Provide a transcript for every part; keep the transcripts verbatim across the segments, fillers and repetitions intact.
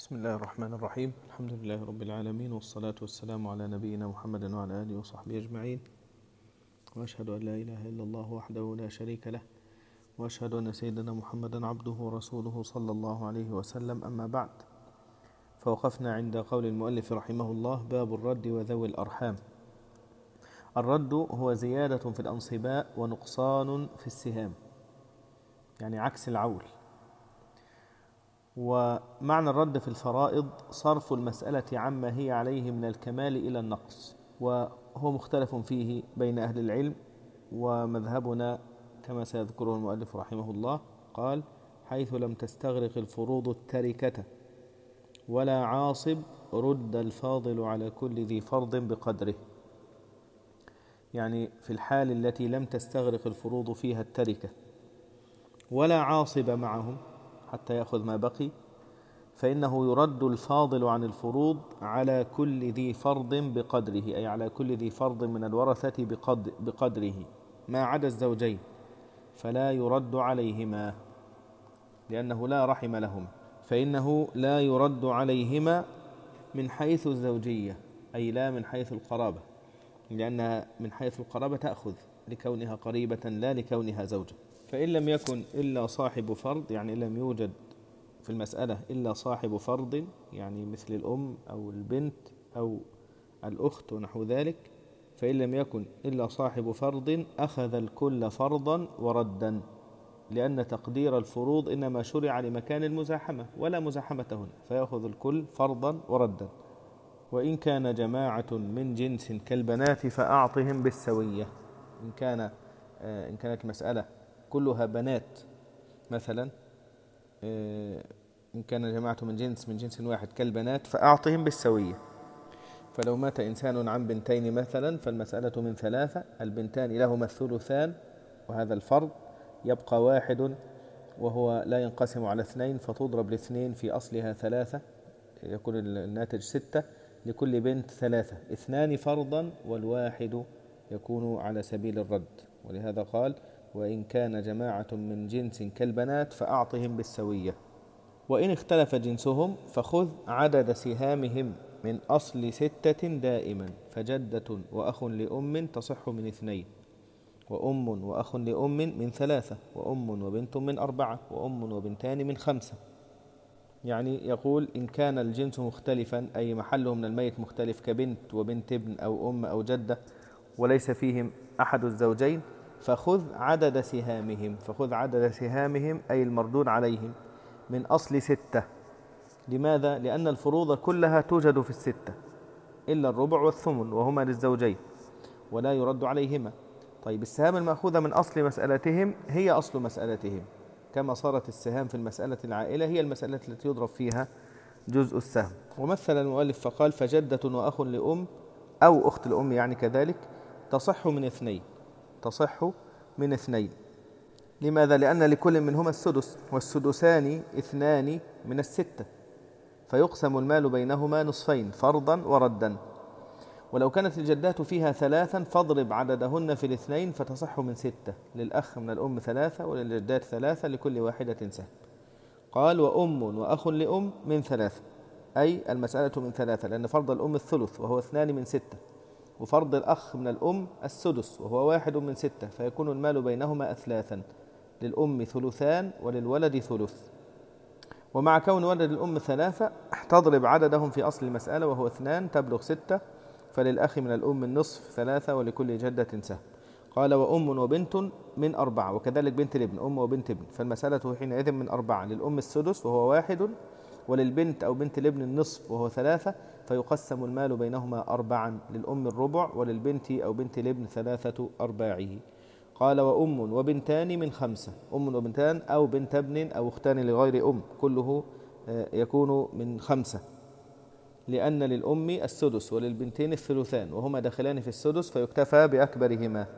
بسم الله الرحمن الرحيم. الحمد لله رب العالمين، والصلاة والسلام على نبينا محمد وعلى آله وصحبه أجمعين، وأشهد أن لا إله إلا الله وحده لا شريك له، وأشهد أن سيدنا محمدا عبده ورسوله صلى الله عليه وسلم. أما بعد، فوقفنا عند قول المؤلف رحمه الله: باب الرد وذوي الأرحام. الرد هو زيادة في الأنصباء ونقصان في السهام، يعني عكس العول. ومعنى الرد في الفرائض صرف المسألة عما هي عليه من الكمال إلى النقص، وهو مختلف فيه بين أهل العلم، ومذهبنا كما سيذكره المؤلف رحمه الله قال: حيث لم تستغرق الفروض التركة ولا عاصب رد الفاضل على كل ذي فرض بقدره. يعني في الحال التي لم تستغرق الفروض فيها التركة ولا عاصب معهم حتى يأخذ ما بقي، فإنه يرد الفاضل عن الفروض على كل ذي فرض بقدره، أي على كل ذي فرض من الورثة بقدر بقدره، ما عدا الزوجين فلا يرد عليهما لأنه لا رحم لهم، فإنه لا يرد عليهما من حيث الزوجية، أي لا من حيث القرابة، لأنها من حيث القرابة تأخذ لكونها قريبة لا لكونها زوجة. فإن لم يكن إلا صاحب فرض، يعني إن لم يوجد في المسألة إلا صاحب فرض، يعني مثل الأم أو البنت أو الأخت ونحو ذلك، فإن لم يكن إلا صاحب فرض أخذ الكل فرضا وردا، لأن تقدير الفروض إنما شرع لمكان المزاحمة ولا مزاحمة هنا، فيأخذ الكل فرضا وردا. وإن كان جماعة من جنس كالبنات فأعطهم بالسوية. إن كان إن كانت المسألة كلها بنات مثلا، إن كان جماعة من جنس من جنس واحد كالبنات فأعطهم بالسوية. فلو مات إنسان عن بنتين مثلا فالمسألة من ثلاثة، البنتان لهما الثلثان وهذا الفرض، يبقى واحد وهو لا ينقسم على اثنين، فتضرب الاثنين في أصلها ثلاثة، يكون الناتج ستة، لكل بنت ثلاثة، اثنان فرضا والواحد يكون على سبيل الرد. ولهذا قال: وإن كان جماعة من جنس كالبنات فأعطهم بالسوية. وإن اختلف جنسهم فخذ عدد سهامهم من أصل ستة دائما، فجدة وأخ لأم تصح من اثنين، وأم وأخ لأم من ثلاثة، وأم وبنت من أربعة، وأم وبنتان من خمسة. يعني يقول: إن كان الجنس مختلفا، أي محله من الميت مختلف، كبنت وبنت ابن أو أم أو جدة، وليس فيهم أحد الزوجين، فخذ عدد سهامهم. فخذ عدد سهامهم أي المردود عليهم من أصل ستة. لماذا؟ لأن الفروض كلها توجد في الستة إلا الربع والثمن، وهما للزوجين ولا يرد عليهما. طيب، السهام المأخوذة من أصل مسألتهم هي أصل مسألتهم، كما صارت السهام في المسألة العائلة هي المسألة التي يضرب فيها جزء السهم. ومثل المؤلف فقال: فجدة وأخ لأم أو أخت الأم، يعني كذلك تصح من اثنين، تصح من اثنين. لماذا؟ لأن لكل منهما السدس، والسدسان اثنان من الستة، فيقسم المال بينهما نصفين فرضا وردا. ولو كانت الجدات فيها ثلاثا فاضرب عددهن في الاثنين فتصح من ستة، للأخ من الأم ثلاثة وللجدات ثلاثة، لكل واحدة سهم. قال: وأم وأخ لأم من ثلاثة، أي المسألة من ثلاثة، لأن فرض الأم الثلث وهو اثنان من ستة، وفرض الأخ من الأم السدس وهو واحد من ستة، فيكون المال بينهما أثلاثا، للأم ثلثان وللولد ثلث. ومع كون ولد الأم ثلاثة تضرب عددهم في أصل المسألة وهو اثنان تبلغ ستة، فللأخ من الأم النصف ثلاثة ولكل جدة سهم. قال: وأم وبنت من أربعة، وكذلك بنت الابن، أم وبنت ابن، فالمسألة حينئذ من أربعة، للأم السدس وهو واحد، وللبنت أو بنت الابن النصف وهو ثلاثة، فيقسم المال بينهما أربعا، للأم الربع وللبنت أو بنت الابن ثلاثة أرباعه. قال: وأم وبنتان من خمسة، أم وبنتان أو بنت ابن أو أختان لغير أم، كله يكون من خمسة، لأن للأم السدس وللبنتين الثلثان، وهما داخلان في السدس فيكتفى بأكبرهما.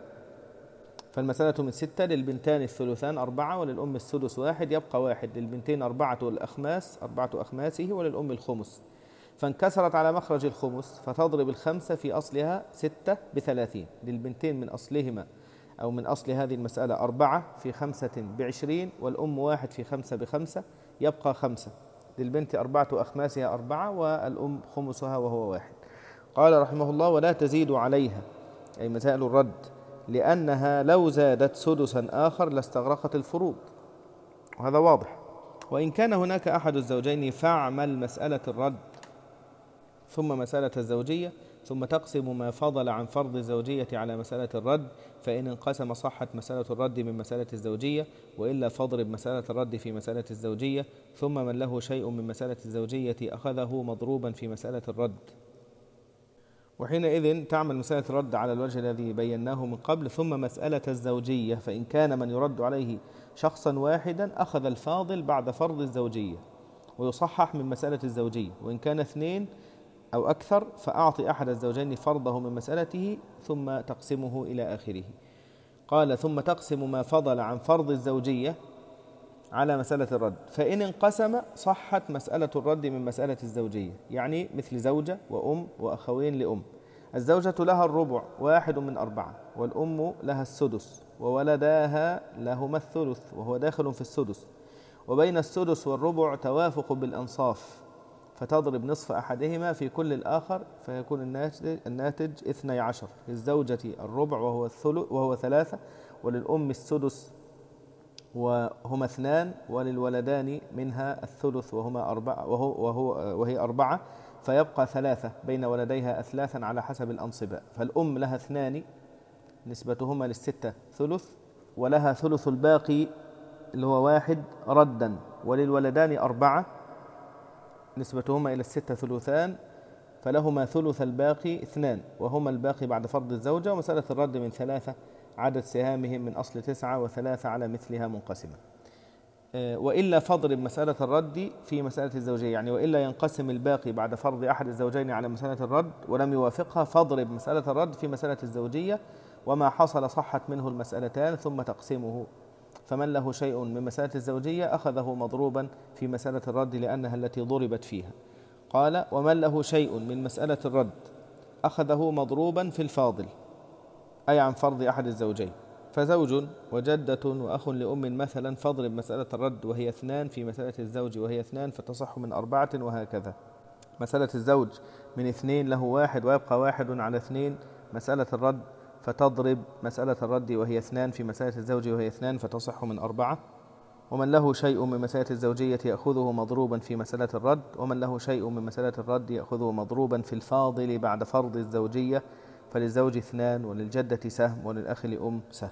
فالمسألة من ستة، للبنتان الثلثان أربعة، وللأم السدس واحد، يبقى واحد، للبنتين أربعة الأخماس أربعة أخماسه، وللأم الخمس. فانكسرت على مخرج الخمس فتضرب الخمسة في أصلها ستة بثلاثين، للبنتين من أصلهما أو من أصل هذه المسألة أربعة في خمسة بعشرين، والأم واحد في خمسة بخمسة، يبقى خمسة. للبنت أربعة أخماسها أربعة، والأم خمسها وهو واحد. قال رحمه الله: ولا تزيد عليها، أي مسائل الرد، لأنها لو زادت سدسا آخر لاستغرقت الفروض، وهذا واضح. وإن كان هناك أحد الزوجين فاعمل مسألة الرد ثم مسألة الزوجية، ثم تقسم ما فضل عن فرض الزوجية على مسألة الرد، فإن انقسم صحت مسألة الرد من مسألة الزوجية، وإلا فاضرب مسألة الرد في مسألة الزوجية، ثم من له شيء من مسألة الزوجية أخذه مضروبا في مسألة الرد. وحينئذ تعمل مسألة الرد على الوجه الذي بيناه من قبل، ثم مسألة الزوجية، فإن كان من يرد عليه شخصا واحدا أخذ الفاضل بعد فرض الزوجية ويصحح من مسألة الزوجية، وإن كان اثنين أو أكثر فأعطي أحد الزوجين فرضه من مسألته ثم تقسمه إلى آخره. قال: ثم تقسم ما فضل عن فرض الزوجية على مسألة الرد، فإن انقسم صحت مسألة الرد من مسألة الزوجية، يعني مثل زوجة وأم وأخوين لأم. الزوجة لها الربع واحد من أربعة، والأم لها السدس، وولداها لهما الثلث وهو داخل في السدس، وبين السدس والربع توافق بالأنصاف، فتضرب نصف أحدهما في كل الآخر، فيكون الناتج, الناتج اثني عشر. للزوجة الربع وهو الثلث وهو ثلاثة، وللأم السدس وهما اثنان، وللولدان منها الثلث وهما أربعة وهو وهو وهي أربعة، فيبقى ثلاثة بين ولديها أثلاثا على حسب الأنصباء. فالأم لها اثنان نسبتهما للستة ثلث، ولها ثلث الباقي اللي هو واحد ردا، وللولدان أربعة نسبتهما إلى الستة ثلثان، فلهما ثلث الباقي اثنان وهما الباقي بعد فرض الزوجة. ومسألة الرد من ثلاثة، عدد سهامهم من أصل تسعة، وثلاثة على مثلها منقسمة. وإلا فاضرب مسألة الرد في مسألة الزوجية، يعني وإلا ينقسم الباقي بعد فرض أحد الزوجين على مسألة الرد ولم يوافقها، فاضرب مسألة الرد في مسألة الزوجية، وما حصل صحت منه المسألتان ثم تقسمه. فمن له شيء من مسألة الزوجية أخذه مضروبا في مسألة الرد لأنها التي ضربت فيها. قال: ومن له شيء من مسألة الرد أخذه مضروبا في الفاضل، أي عن فرض أحد الزوجين. فزوج وجدة وأخ لأم مثلا، فاضرب مسألة الرد وهي اثنان في مسألة الزوج وهي اثنان، فتصح من أربعة، وهكذا. مسألة الزوج من اثنين له واحد ويبقى واحد على اثنين، مسألة الرد فتضرب مسألة الرد وهي اثنان في مسألة الزوج وهي اثنان، فتصح من أربعة. ومن له شيء من مسألة الزوجية يأخذه مضروبا في مسألة الرد، ومن له شيء من مسألة الرد يأخذه مضروبا في الفاضل بعد فرض الزوجية، فللزوج اثنان، وللجدة سهم، وللأخ لأم سهم.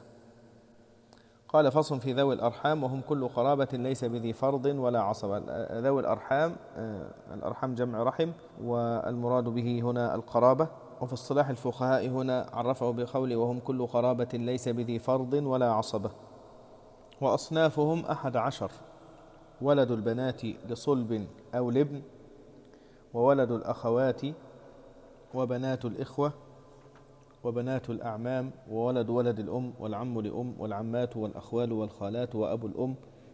قال: فصل في ذوي الأرحام، وهم كل قرابة ليس بذي فرض ولا عصبة. ذوي الأرحام، الأرحام جمع رحم، والمراد به هنا القرابة. وفي اصطلاح الفقهاء هنا عرفه بقوله: وهم كل قرابة ليس بذي فرض ولا عصبة. وأصنافهم أحد عشر: ولد البنات لصلب أو لابن، وولد الأخوات، وبنات الإخوة، وبنات الأعمام، وولد ولد الأم، والعم لأم، والعمات، والأخوال، والخالات، وأبو الأم،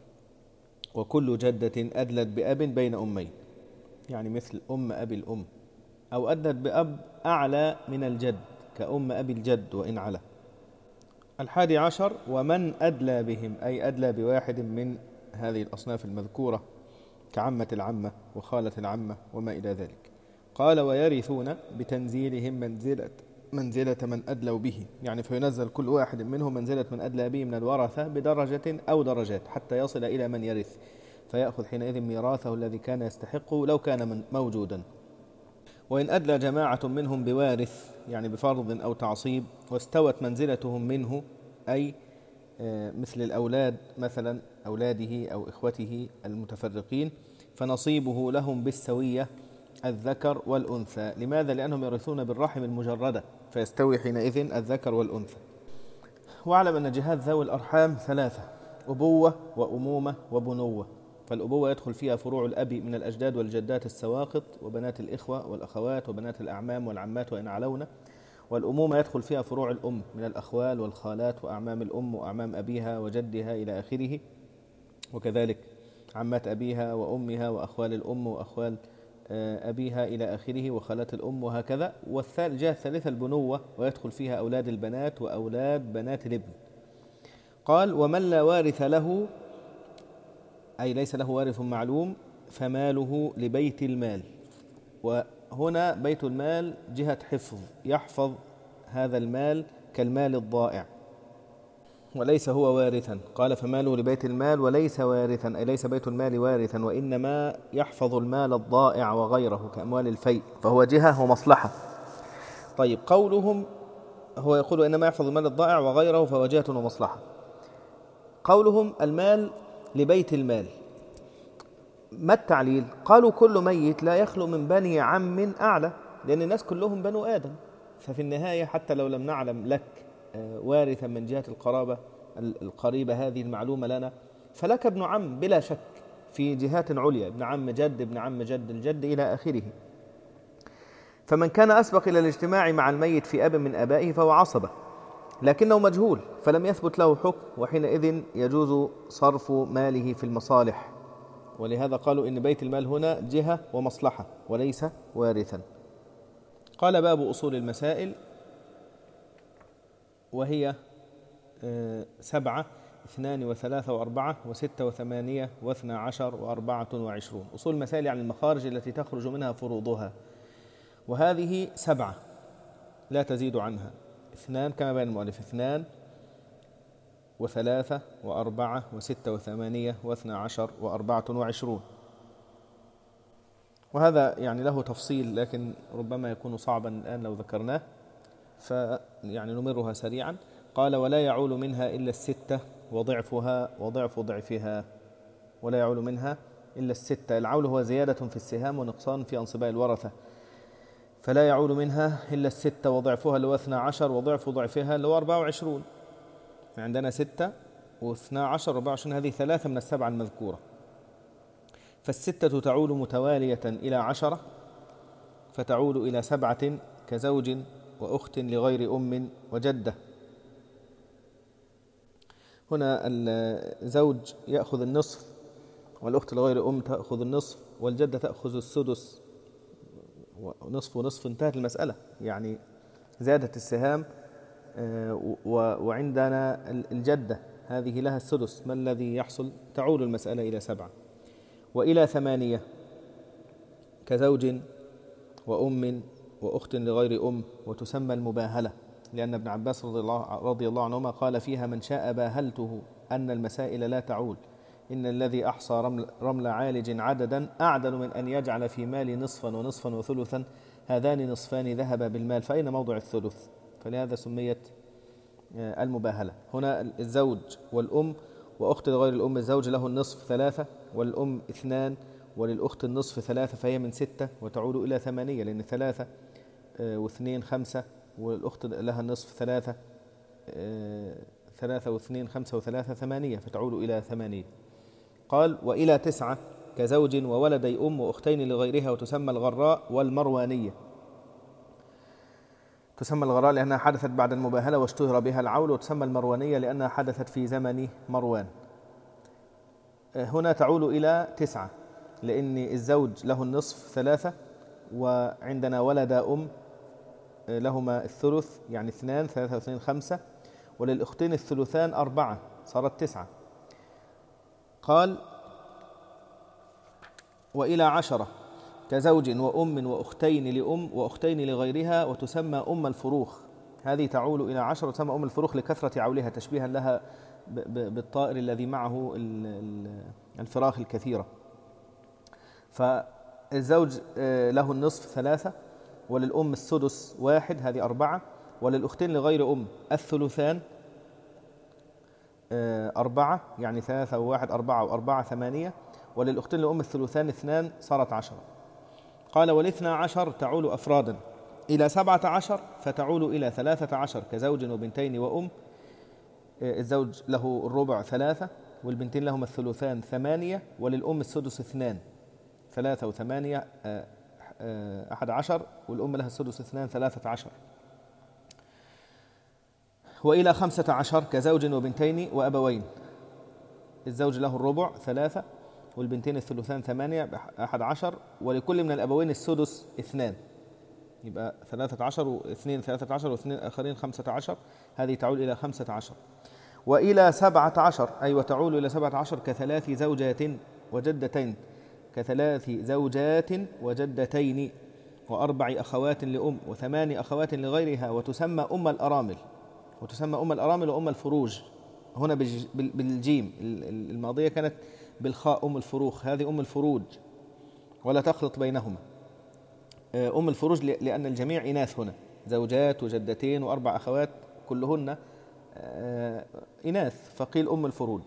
وكل جدة أدلت بأب بين أمين، يعني مثل أم أبي الأم، أو أدلت بأب أعلى من الجد كأم أبي الجد وإن علا. الحادي عشر: ومن أدلى بهم، أي أدلى بواحد من هذه الأصناف المذكورة كعمة العمة وخالة العمة وما إلى ذلك. قال: ويرثون بتنزيلهم منزلة منزلة من أدلوا به، يعني فينزل كل واحد منهم منزلة من أدلى به من الورثة بدرجة أو درجات حتى يصل إلى من يرث، فيأخذ حينئذ ميراثه الذي كان يستحقه لو كان من موجودا. وإن أدلى جماعة منهم بوارث، يعني بفرض أو تعصيب، واستوت منزلتهم منه، أي مثل الأولاد مثلا، أولاده أو إخوته المتفرقين، فنصيبه لهم بالسوية الذكر والأنثى. لماذا؟ لأنهم يرثون بالرحم المجردة، فيستوي حينئذ الذكر والأنثى. واعلم أن جهات ذوي الأرحام ثلاثة: أبوة وأمومة وبنوة. فالأبوة يدخل فيها فروع الأب من الأجداد والجدات السواقط، وبنات الإخوة والأخوات، وبنات الأعمام والعمات وإن علونا. والأمومة يدخل فيها فروع الأم من الأخوال والخالات وأعمام الأم وأعمام أبيها وجدها إلى آخره، وكذلك عمات أبيها وأمها وأخوال الأم وأخوال أبيها إلى آخره وخالات الأم، وهكذا. والجهة الثالثة البنوة، ويدخل فيها أولاد البنات وأولاد بنات الابن. قال: ومن لا وارث له، أي ليس له وارث معلوم، فماله لبيت المال. وهنا بيت المال جهة حفظ، يحفظ هذا المال كالمال الضائع وليس هو وارثا. قال فماله لبيت المال وليس وارثا، أي ليس بيت المال وارثا، وإنما يحفظ المال الضائع وغيره كأموال الفيء، فهو جهة ومصلحة. طيب قولهم، هو يقول إنما يحفظ المال الضائع وغيره فهو جهة ومصلحة. قولهم المال لبيت المال، ما التعليل؟ قالوا كل ميت لا يخلو من بني عم أعلى، لأن الناس كلهم بنو آدم، ففي النهاية حتى لو لم نعلم لك وارثا من جهة القرابة القريبة هذه المعلومة لنا، فلك ابن عم بلا شك في جهات عليا، ابن عم جد، ابن عم جد الجد إلى آخره. فمن كان أسبق إلى الاجتماع مع الميت في أب من أبائه فهو عصبة، لكنه مجهول فلم يثبت له حكم، وحينئذ يجوز صرف ماله في المصالح. ولهذا قالوا إن بيت المال هنا جهة ومصلحة وليس وارثا. قال باب أصول المسائل، وهي سبعة، اثنان وثلاثة وأربعة وستة وثمانية واثنى عشر وأربعة وعشرون. أصول المسائل يعني المخارج التي تخرج منها فروضها، وهذه سبعة لا تزيد عنها. اثنان كما بين المؤلف، اثنان وثلاثة وأربعة وستة وثمانية واثنى عشر وأربعة وعشرون. وهذا يعني له تفصيل لكن ربما يكون صعبا الآن لو ذكرناه، فيعني نمرها سريعا. قال ولا يعول منها إلا الستة وضعفها وضعف ضعفها. ولا يعول منها إلا الستة، العول هو زيادة في السهام ونقصان في أنصباء الورثة، فلا يعول منها إلا الستة وضعفها اللي هو اثنى عشر وضعف ضعفها اللي هو أربعة وعشرون. عندنا ستة واثنى عشر وأربعة وعشرون، هذه ثلاثة من السبعة المذكورة. فالستة تعول متوالية إلى عشرة، فتعول إلى سبعة كزوج وأخت لغير أم وجدة. هنا الزوج يأخذ النصف، والأخت لغير أم تأخذ النصف، والجدة تأخذ السدس، ونصف ونصف انتهت المسألة. يعني زادة السهام. وعندنا الجدة هذه لها السدس، ما الذي يحصل؟ تعول المسألة إلى سبعة وإلى ثمانية كزوج وأم وأخت لغير أم، وتسمى المباهلة، لأن ابن عباس رضي الله, رضي الله عنهما قال فيها من شاء باهلته أن المسائل لا تعول، إن الذي أحصى رمل, رمل عالج عددا أعدل من أن يجعل في مال نصفا ونصفا وثلثا، هذان نصفان ذهب بالمال فأين موضع الثلث؟ فلهذا سميت المباهلة. هنا الزوج والأم وأخت لغير الأم، الزوج له النصف ثلاثة والأم اثنان وللأخت النصف ثلاثة، فهي من ستة وتعود إلى ثمانية، لأن ثلاثة واثنين خمسة، والأخت لها النصف ثلاثة، ثلاثة واثنين خمسة وثلاثة ثمانية، فتعود إلى ثمانية. قال وإلى تسعة كزوج وولدي أم وأختين لغيرها، وتسمى الغراء والمروانية. تسمى الغراء لأنها حدثت بعد المباهلة واشتهر بها العول، وتسمى المروانية لأنها حدثت في زمن مروان. هنا تعول إلى تسعة، لأن الزوج له النصف ثلاثة، وعندنا ولد أم لهما الثلث، يعني اثنان، ثلاثة واثنين خمسة، وللأختين الثلثان أربعة، صارت تسعة. قال وإلى عشرة كزوج وأم وأختين لأم وأختين لغيرها، وتسمى أم الفروخ، هذه تعول إلى عشرة، وتسمى أم الفروخ لكثرة عولها تشبيها لها بالطائر الذي معه الفراخ الكثيرة. فالزوج له النصف ثلاثة، وللأم السدس واحد، هذه أربعة، وللأختين لغير أم الثلثان أربعة، يعني ثلاثة وواحد أربعة وأربعة ثمانية، وللأختين لأم الثلثان اثنان، صارت عشرة. قال والاثنى عشر تعول أفرادا إلى سبعة عشر، فتعول إلى ثلاثة عشر كزوج وبنتين وأم، الزوج له الربع ثلاثة، والبنتين لهما الثلثان ثمانية، وللأم السدس اثنان، ثلاثة وثمانية أحد عشر، والأم لها السدس اثنان، ثلاثة عشر. وإلى خمسة عشر كزوج وبنتين وأبوين، الزوج له الربع ثلاثة، والبنتين الثلثان ثمانية، أحد عشر، ولكل من الأبوين السدس اثنان، يبقى ثلاثة عشر واثنين ثلاثة عشر واثنين آخرين خمسة عشر، هذه تعول إلى خمسة عشر. وإلى سبعة عشر، أي وتعول إلى سبعة عشر كثلاث زوجات وجدتين، كثلاث زوجات وجدتين وأربع أخوات لأم وثمان أخوات لغيرها، وتسمى أم الأرامل، وتسمى أم الأرامل وأم الفروج. هنا بالجيم، الماضية كانت بالخاء أم الفروخ، هذه أم الفروج ولا تخلط بينهما. أم الفروج لأن الجميع إناث، هنا زوجات وجدتين وأربع أخوات كلهن إناث، فقيل أم الفروج.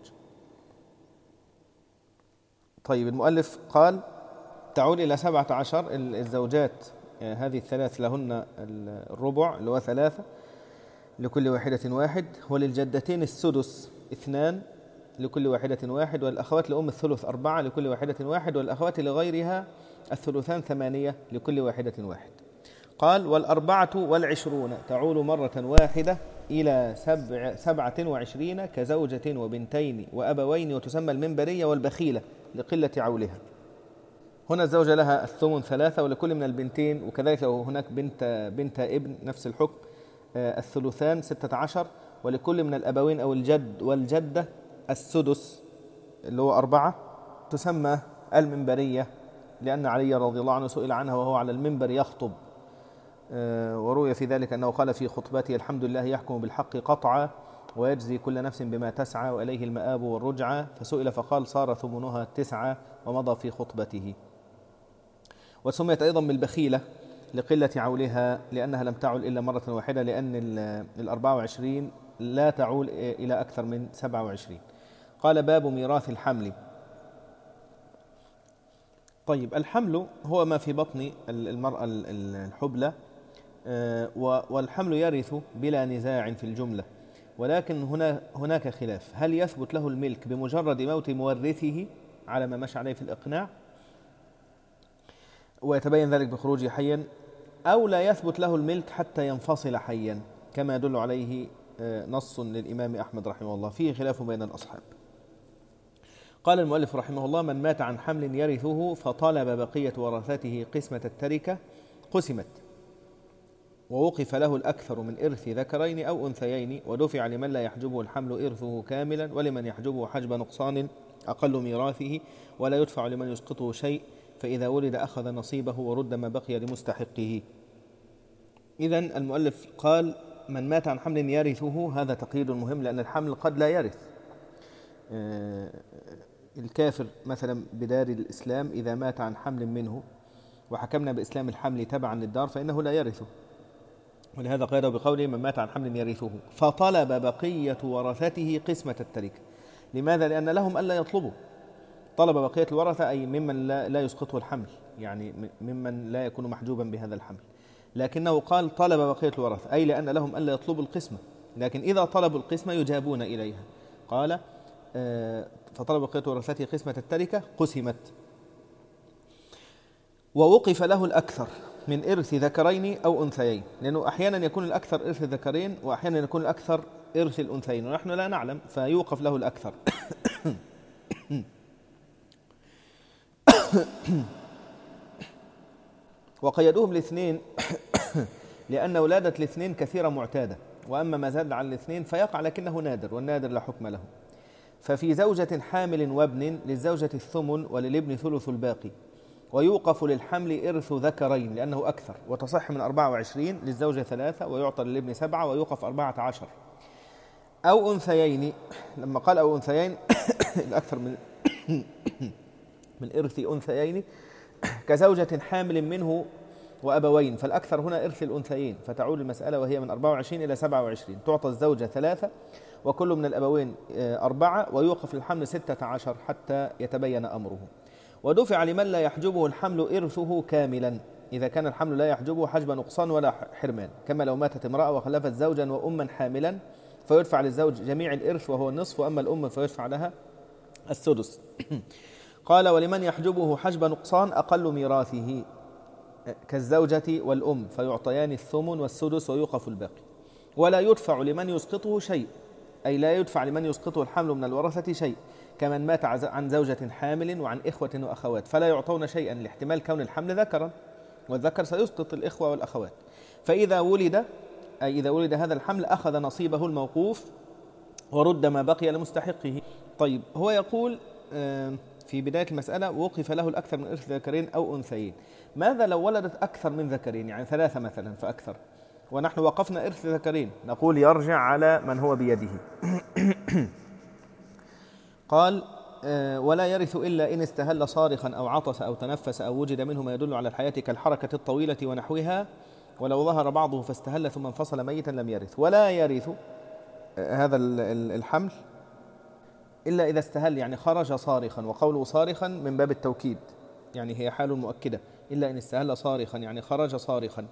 طيب المؤلف قال تعود إلى سبعة عشر الزوجات، هذه الثلاث لهن الربع اللي هو ثلاثة لكل واحدة واحد، وللجدتين السدس اثنان لكل واحدة واحد، والأخوات لأم الثلث أربعة لكل واحدة واحد، والأخوات لغيرها الثلثان ثمانية لكل واحدة واحد. قال والأربعة والعشرون تعول مرة واحدة إلى سبع سبعة وعشرين كزوجة وبنتين وأبوين، وتسمى المنبرية والبخيلة لقلة عولها. هنا الزوجة لها الثمن ثلاثة، ولكل من البنتين، وكذلك لو هناك بنت بنت ابن نفس الحكم الثلثان ستة عشر، ولكل من الأبوين أو الجد والجدة السدس اللي هو أربعة، تسمى المنبرية لأن علي رضي الله عنه سئل عنها وهو على المنبر يخطب، وروي في ذلك أنه قال في خطبته الحمد لله يحكم بالحق قطعا ويجزي كل نفس بما تسعى وإليه المآب والرجعة، فسئل فقال صار ثمنها تسعة ومضى في خطبته. وسميت أيضا بالبخيلة لقلة عولها لأنها لم تعول إلا مرة واحدة، لأن الأربعة وعشرين لا تعول إلى أكثر من سبعة وعشرين. قال باب ميراث الحمل. طيب الحمل هو ما في بطن المرأة الحبلى، والحمل يرث بلا نزاع في الجملة، ولكن هنا هناك خلاف، هل يثبت له الملك بمجرد موت مورثه على ما مشى عليه في الإقناع ويتبين ذلك بخروجه حيا، أو لا يثبت له الملك حتى ينفصل حيا كما يدل عليه نص للإمام أحمد رحمه الله، فيه خلاف بين الأصحاب. قال المؤلف رحمه الله من مات عن حمل يرثه فطلب بقية ورثته قسمة التركة قسمت، ووقف له الأكثر من إرث ذكرين أو أنثيين، ودفع لمن لا يحجبه الحمل إرثه كاملا، ولمن يحجبه حجب نقصان أقل ميراثه، ولا يدفع لمن يسقطه شيء، فإذا ولد أخذ نصيبه ورد ما بقي لمستحقه. إذن المؤلف قال من مات عن حمل يرثه، هذا تقييد مهم لأن الحمل قد لا يرث. الكافر مثلا بدار الإسلام إذا مات عن حمل منه وحكمنا بإسلام الحمل تبعا للدار فإنه لا يرثه، ولهذا قيده بقوله من مات عن حمل يرثه، فطلب بقية ورثته قسمة التركة. لماذا؟ لأن لهم ألا يطلبوا، طلب بقية الورثة أي ممن لا, لا يسقطه الحمل، يعني ممن لا يكون محجوبا بهذا الحمل، لكنه قال طلب بقية الورثة أي لأن لهم ألا يطلبوا القسمة، لكن إذا طلبوا القسمة يجابون إليها. قال فطلب بقية ورثته قسمة التركة قسمت، ووقف له الأكثر من إرث ذكرين أو أنثيين، لأنه أحيانا يكون الأكثر إرث الذكرين وأحيانا يكون الأكثر إرث الأنثيين، ونحن لا نعلم، فيوقف له الأكثر. وقيدوهم الاثنين لأن ولادة الاثنين كثيرة معتادة، وأما ما زاد عن الاثنين فيقع لكنه نادر، والنادر لا حكم له. ففي زوجة حامل وابن للزوجة الثمن وللابن ثلث الباقي، ويوقف للحمل إرث ذكرين لأنه أكثر، وتصح من أربعة وعشرين للزوجة ثلاثة ويعطى للابن سبعة ويوقف أربعة عشر. أو أنثيين، لما قال أو أنثيين الأكثر من من إرث أنثيين كزوجة حامل منه وأبوين، فالأكثر هنا إرث الأنثيين، فتعود المسألة وهي من أربعة وعشرين إلى سبعة وعشرين، تعطى الزوجة ثلاثة وكل من الأبوين أربعة، ويوقف الحمل ستة عشر حتى يتبين أمره. ودفع لمن لا يحجبه الحمل إرثه كاملا، إذا كان الحمل لا يحجبه حجب نقصان ولا حرمان، كما لو ماتت امرأة وخلفت زوجا وأما حاملا فيدفع للزوج جميع الإرث وهو النصف، وأما الأم فيدفع لها السدس. قال ولمن يحجبه حجب نقصان أقل ميراثه كالزوجة والأم فيعطيان الثمن والسدس ويوقف الباقي، ولا يدفع لمن يسقطه شيء، أي لا يدفع لمن يسقطه الحمل من الورثة شيء، كمن مات عن زوجة حامل وعن إخوة وأخوات فلا يعطون شيئا لاحتمال كون الحمل ذكرا، والذكر سيسقط الإخوة والأخوات، فإذا ولد أي إذا ولد هذا الحمل أخذ نصيبه الموقوف ورد ما بقي لمستحقه. طيب هو يقول في بداية المسألة وقف له الأكثر من إرث ذكرين أو أنثيين. ماذا لو ولدت أكثر من ذكرين، يعني ثلاثة مثلا فأكثر، ونحن وقفنا إرث ذكرين، نقول يرجع على من هو بيده. قال ولا يرث إلا إن استهل صارخا أو عطس أو تنفس أو وجد منه ما يدل على الحياة كالحركة الطويلة ونحوها، ولو ظهر بعضه فاستهل ثم انفصل ميتا لم يرث. ولا يرث هذا الحمل إلا إذا استهل، يعني خرج صارخا، وقوله صارخا من باب التوكيد، يعني هي حال مؤكدة، إلا إن استهل صارخا يعني خرج صارخا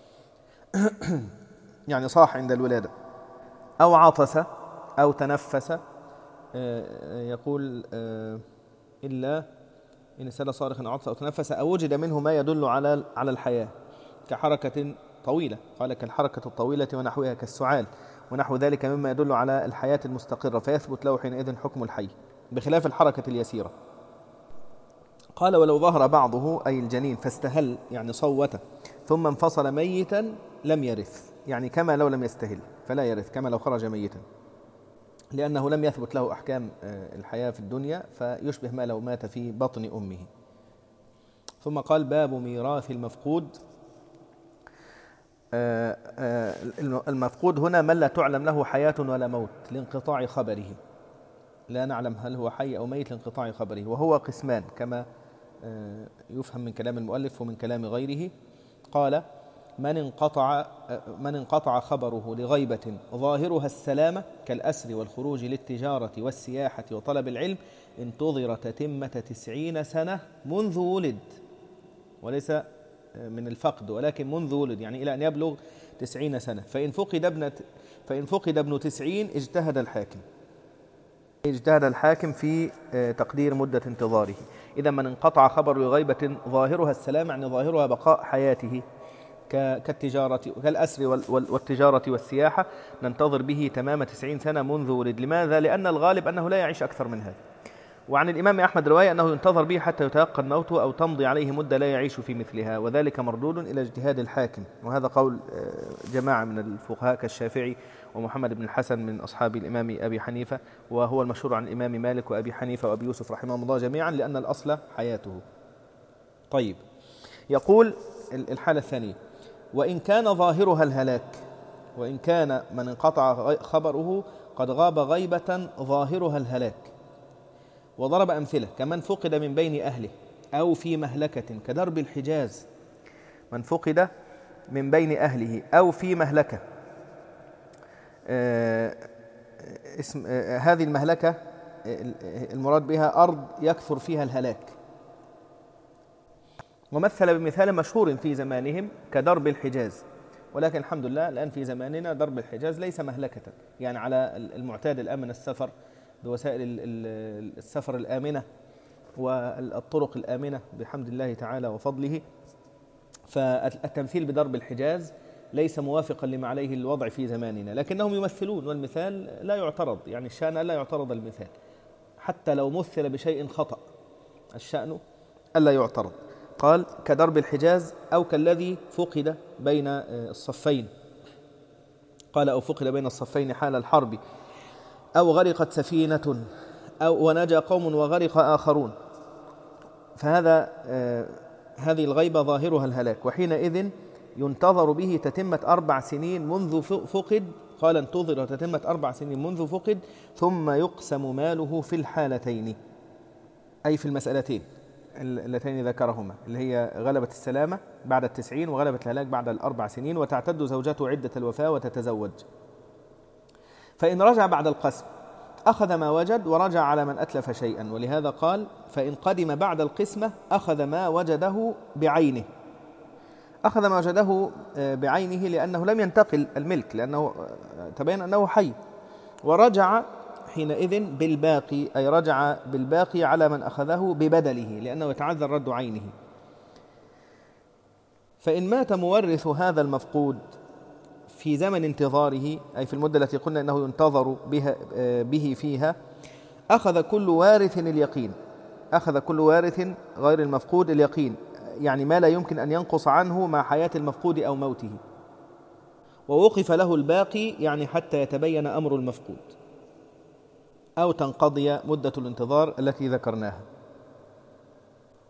يعني صاح عند الولادة، أو عطس أو تنفس، يقول إلا إن استهل صارخا أو عطس أو تنفس أو وجد منه ما يدل على على الحياة كحركة طويلة، قال كالحركة الطويلة ونحوها كالسعال ونحو ذلك مما يدل على الحياة المستقرة، فيثبت له حينئذ حكم الحي بخلاف الحركة اليسيرة. قال ولو ظهر بعضه أي الجنين فاستهل يعني صوت ثم انفصل ميتا لم يرث، يعني كما لو لم يستهل فلا يرث كما لو خرج ميتا، لأنه لم يثبت له أحكام الحياة في الدنيا، فيشبه ما لو مات في بطن أمه. ثم قال باب ميراث المفقود. المفقود هنا من لا تعلم له حياة ولا موت لانقطاع خبره، لا نعلم هل هو حي أو ميت لانقطاع خبره، وهو قسمان كما يفهم من كلام المؤلف ومن كلام غيره. قال من انقطع من انقطع خبره لغيبة ظاهرها السلامة كالأسر والخروج للتجارة والسياحة وطلب العلم انتظر تتمة تسعين سنة منذ ولد، وليس من الفقد ولكن منذ ولد، يعني إلى أن يبلغ تسعين سنة. فإن فقد ابن فإن فقد ابن تسعين اجتهد الحاكم اجتهد الحاكم في تقدير مدة انتظاره. إذا من انقطع خبر لغيبة ظاهرها السلام يعني ظاهرها بقاء حياته كالتجارة كالأسر والتجارة والسياحة ننتظر به تمام تسعين سنة منذ ولد. لماذا؟ لأن الغالب أنه لا يعيش أكثر من هذا. وعن الإمام أحمد رواية أنه ينتظر به حتى يتيقن موته أو تمضي عليه مدة لا يعيش في مثلها، وذلك مردود إلى اجتهاد الحاكم، وهذا قول جماعة من الفقهاء كالشافعي ومحمد بن الحسن من أصحاب الإمام أبي حنيفة، وهو المشهور عن الإمام مالك وأبي حنيفة وأبي يوسف رحمهم الله جميعا، لأن الأصل حياته. طيب، يقول الحالة الثانية وإن كان ظاهرها الهلاك، وإن كان من انقطع خبره قد غاب غيبة ظاهرها الهلاك. وضرب أمثلة كمن فقد من بين أهله أو في مهلكة كدرب الحجاز، من فقد من بين أهله أو في مهلكة. آه اسم آه هذه المهلكة المراد بها أرض يكثر فيها الهلاك، ومثل بمثال مشهور في زمانهم كدرب الحجاز، ولكن الحمد لله الآن في زماننا درب الحجاز ليس مهلكة، يعني على المعتاد الآن السفر بوسائل السفر الآمنة والطرق الآمنة بحمد الله تعالى وفضله، فالتمثيل بدرب الحجاز ليس موافقا لما عليه الوضع في زماننا، لكنهم يمثلون والمثال لا يعترض، يعني الشأن لا يعترض المثال حتى لو مثل بشيء خطأ، الشأن ألا يعترض. قال كدرب الحجاز أو كالذي فقد بين الصفين، قال أو فقد بين الصفين حال الحرب، أو غرقت سفينة أو ونجا قوم وغرق آخرون، فهذا آه هذه الغيبة ظاهرها الهلاك، وحينئذ ينتظر به تتمة أربع سنين منذ فقد. قال انتظر تتمة أربع سنين منذ فقد ثم يقسم ماله في الحالتين، أي في المسألتين اللتين ذكرهما، اللي هي غلبة السلامة بعد التسعين وغلبة الهلاك بعد الأربع سنين، وتعتد زوجته عدة الوفاة وتتزوج. فإن رجع بعد القسم أخذ ما وجد ورجع على من أتلف شيئا، ولهذا قال فإن قدم بعد القسمة أخذ ما وجده بعينه، أخذ ما وجده بعينه لأنه لم ينتقل الملك، لأنه تبين أنه حي، ورجع حينئذ بالباقي، أي رجع بالباقي على من أخذه ببدله لأنه يتعذر رد عينه. فإن مات مورث هذا المفقود في زمن انتظاره، أي في المدة التي قلنا أنه ينتظر بها به فيها، أخذ كل وارث اليقين، أخذ كل وارث غير المفقود اليقين، يعني ما لا يمكن أن ينقص عنه مع حياة المفقود أو موته، ووقف له الباقي يعني حتى يتبين أمر المفقود أو تنقضي مدة الانتظار التي ذكرناها.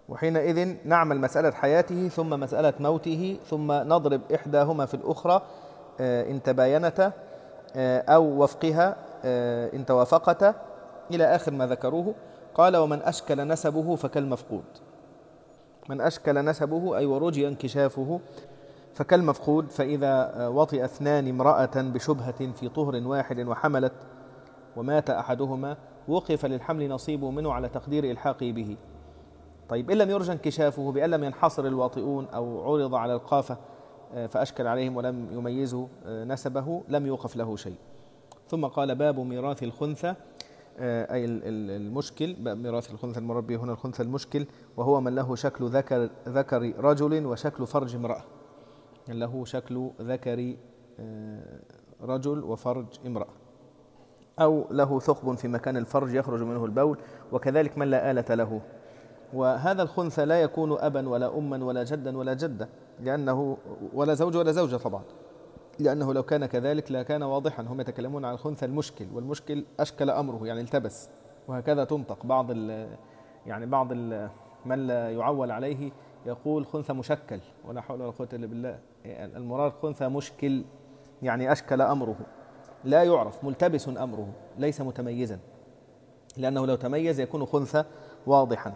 وحينئذ نعمل مسألة حياته ثم مسألة موته، ثم نضرب إحداهما في الأخرى إن تباينتا أو وفقها إن توافقتا إلى آخر ما ذكروه. قال: ومن أشكل نسبه فكالمفقود. من أشكل نسبه أي ورجي انكشافه فكالمفقود. فإذا وطئ اثنان امرأة بشبهة في طهر واحد وحملت ومات أحدهما وقف للحمل نصيبه منه على تقدير إلحاقه به. طيب إن لم يرجى انكشافه بأن لم ينحصر الواطئون أو عرض على القافة فأشكل عليهم ولم يميزوا نسبه لم يوقف له شيء. ثم قال: باب ميراث الخنثى، أي المشكل. باب ميراث الخنثى المراد به هنا الخنثى المشكل، وهو من له شكل ذكر ذكر رجل وشكل فرج امرأة. من له شكل ذكر رجل وفرج امرأة، أو له ثقب في مكان الفرج يخرج منه البول، وكذلك من لا آلة له. وهذا الخنثى لا يكون أبا ولا أما ولا جدا ولا جدة، لأنه ولا زوج ولا زوجة طبعا، لأنه لو كان كذلك لكان واضحا. هم يتكلمون عن الخنثى المشكل، والمشكل أشكل أمره يعني التبس، وهكذا تنطق. بعض ال يعني بعض ال من لا يعول عليه يقول خنثى مشكل، ولا حول ولا قوة إلا بالله. المراد خنثى مشكل يعني أشكل أمره، لا يعرف، ملتبس أمره، ليس متميزا، لأنه لو تميز يكون خنثى واضحا.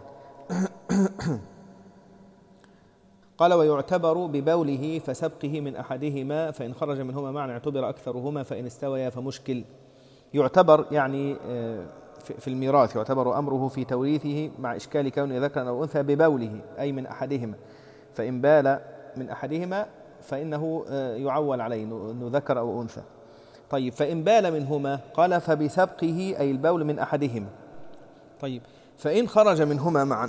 قال: ويعتبر ببوله فسبقه من أحدهما، فإن خرج منهما معا اعتبر أكثرهما، فإن استويا فمشكل. يعتبر يعني في الميراث يعتبر أمره في توريثه مع إشكال كونه ذكرا أو أنثى ببوله، أي من أحدهما. فإن بال من أحدهما فإنه يعول عليه أنه ذكر أو أنثى. طيب، فإن بال منهما قال: فبسبقه أي البول من أحدهما. طيب، فإن خرج منهما معا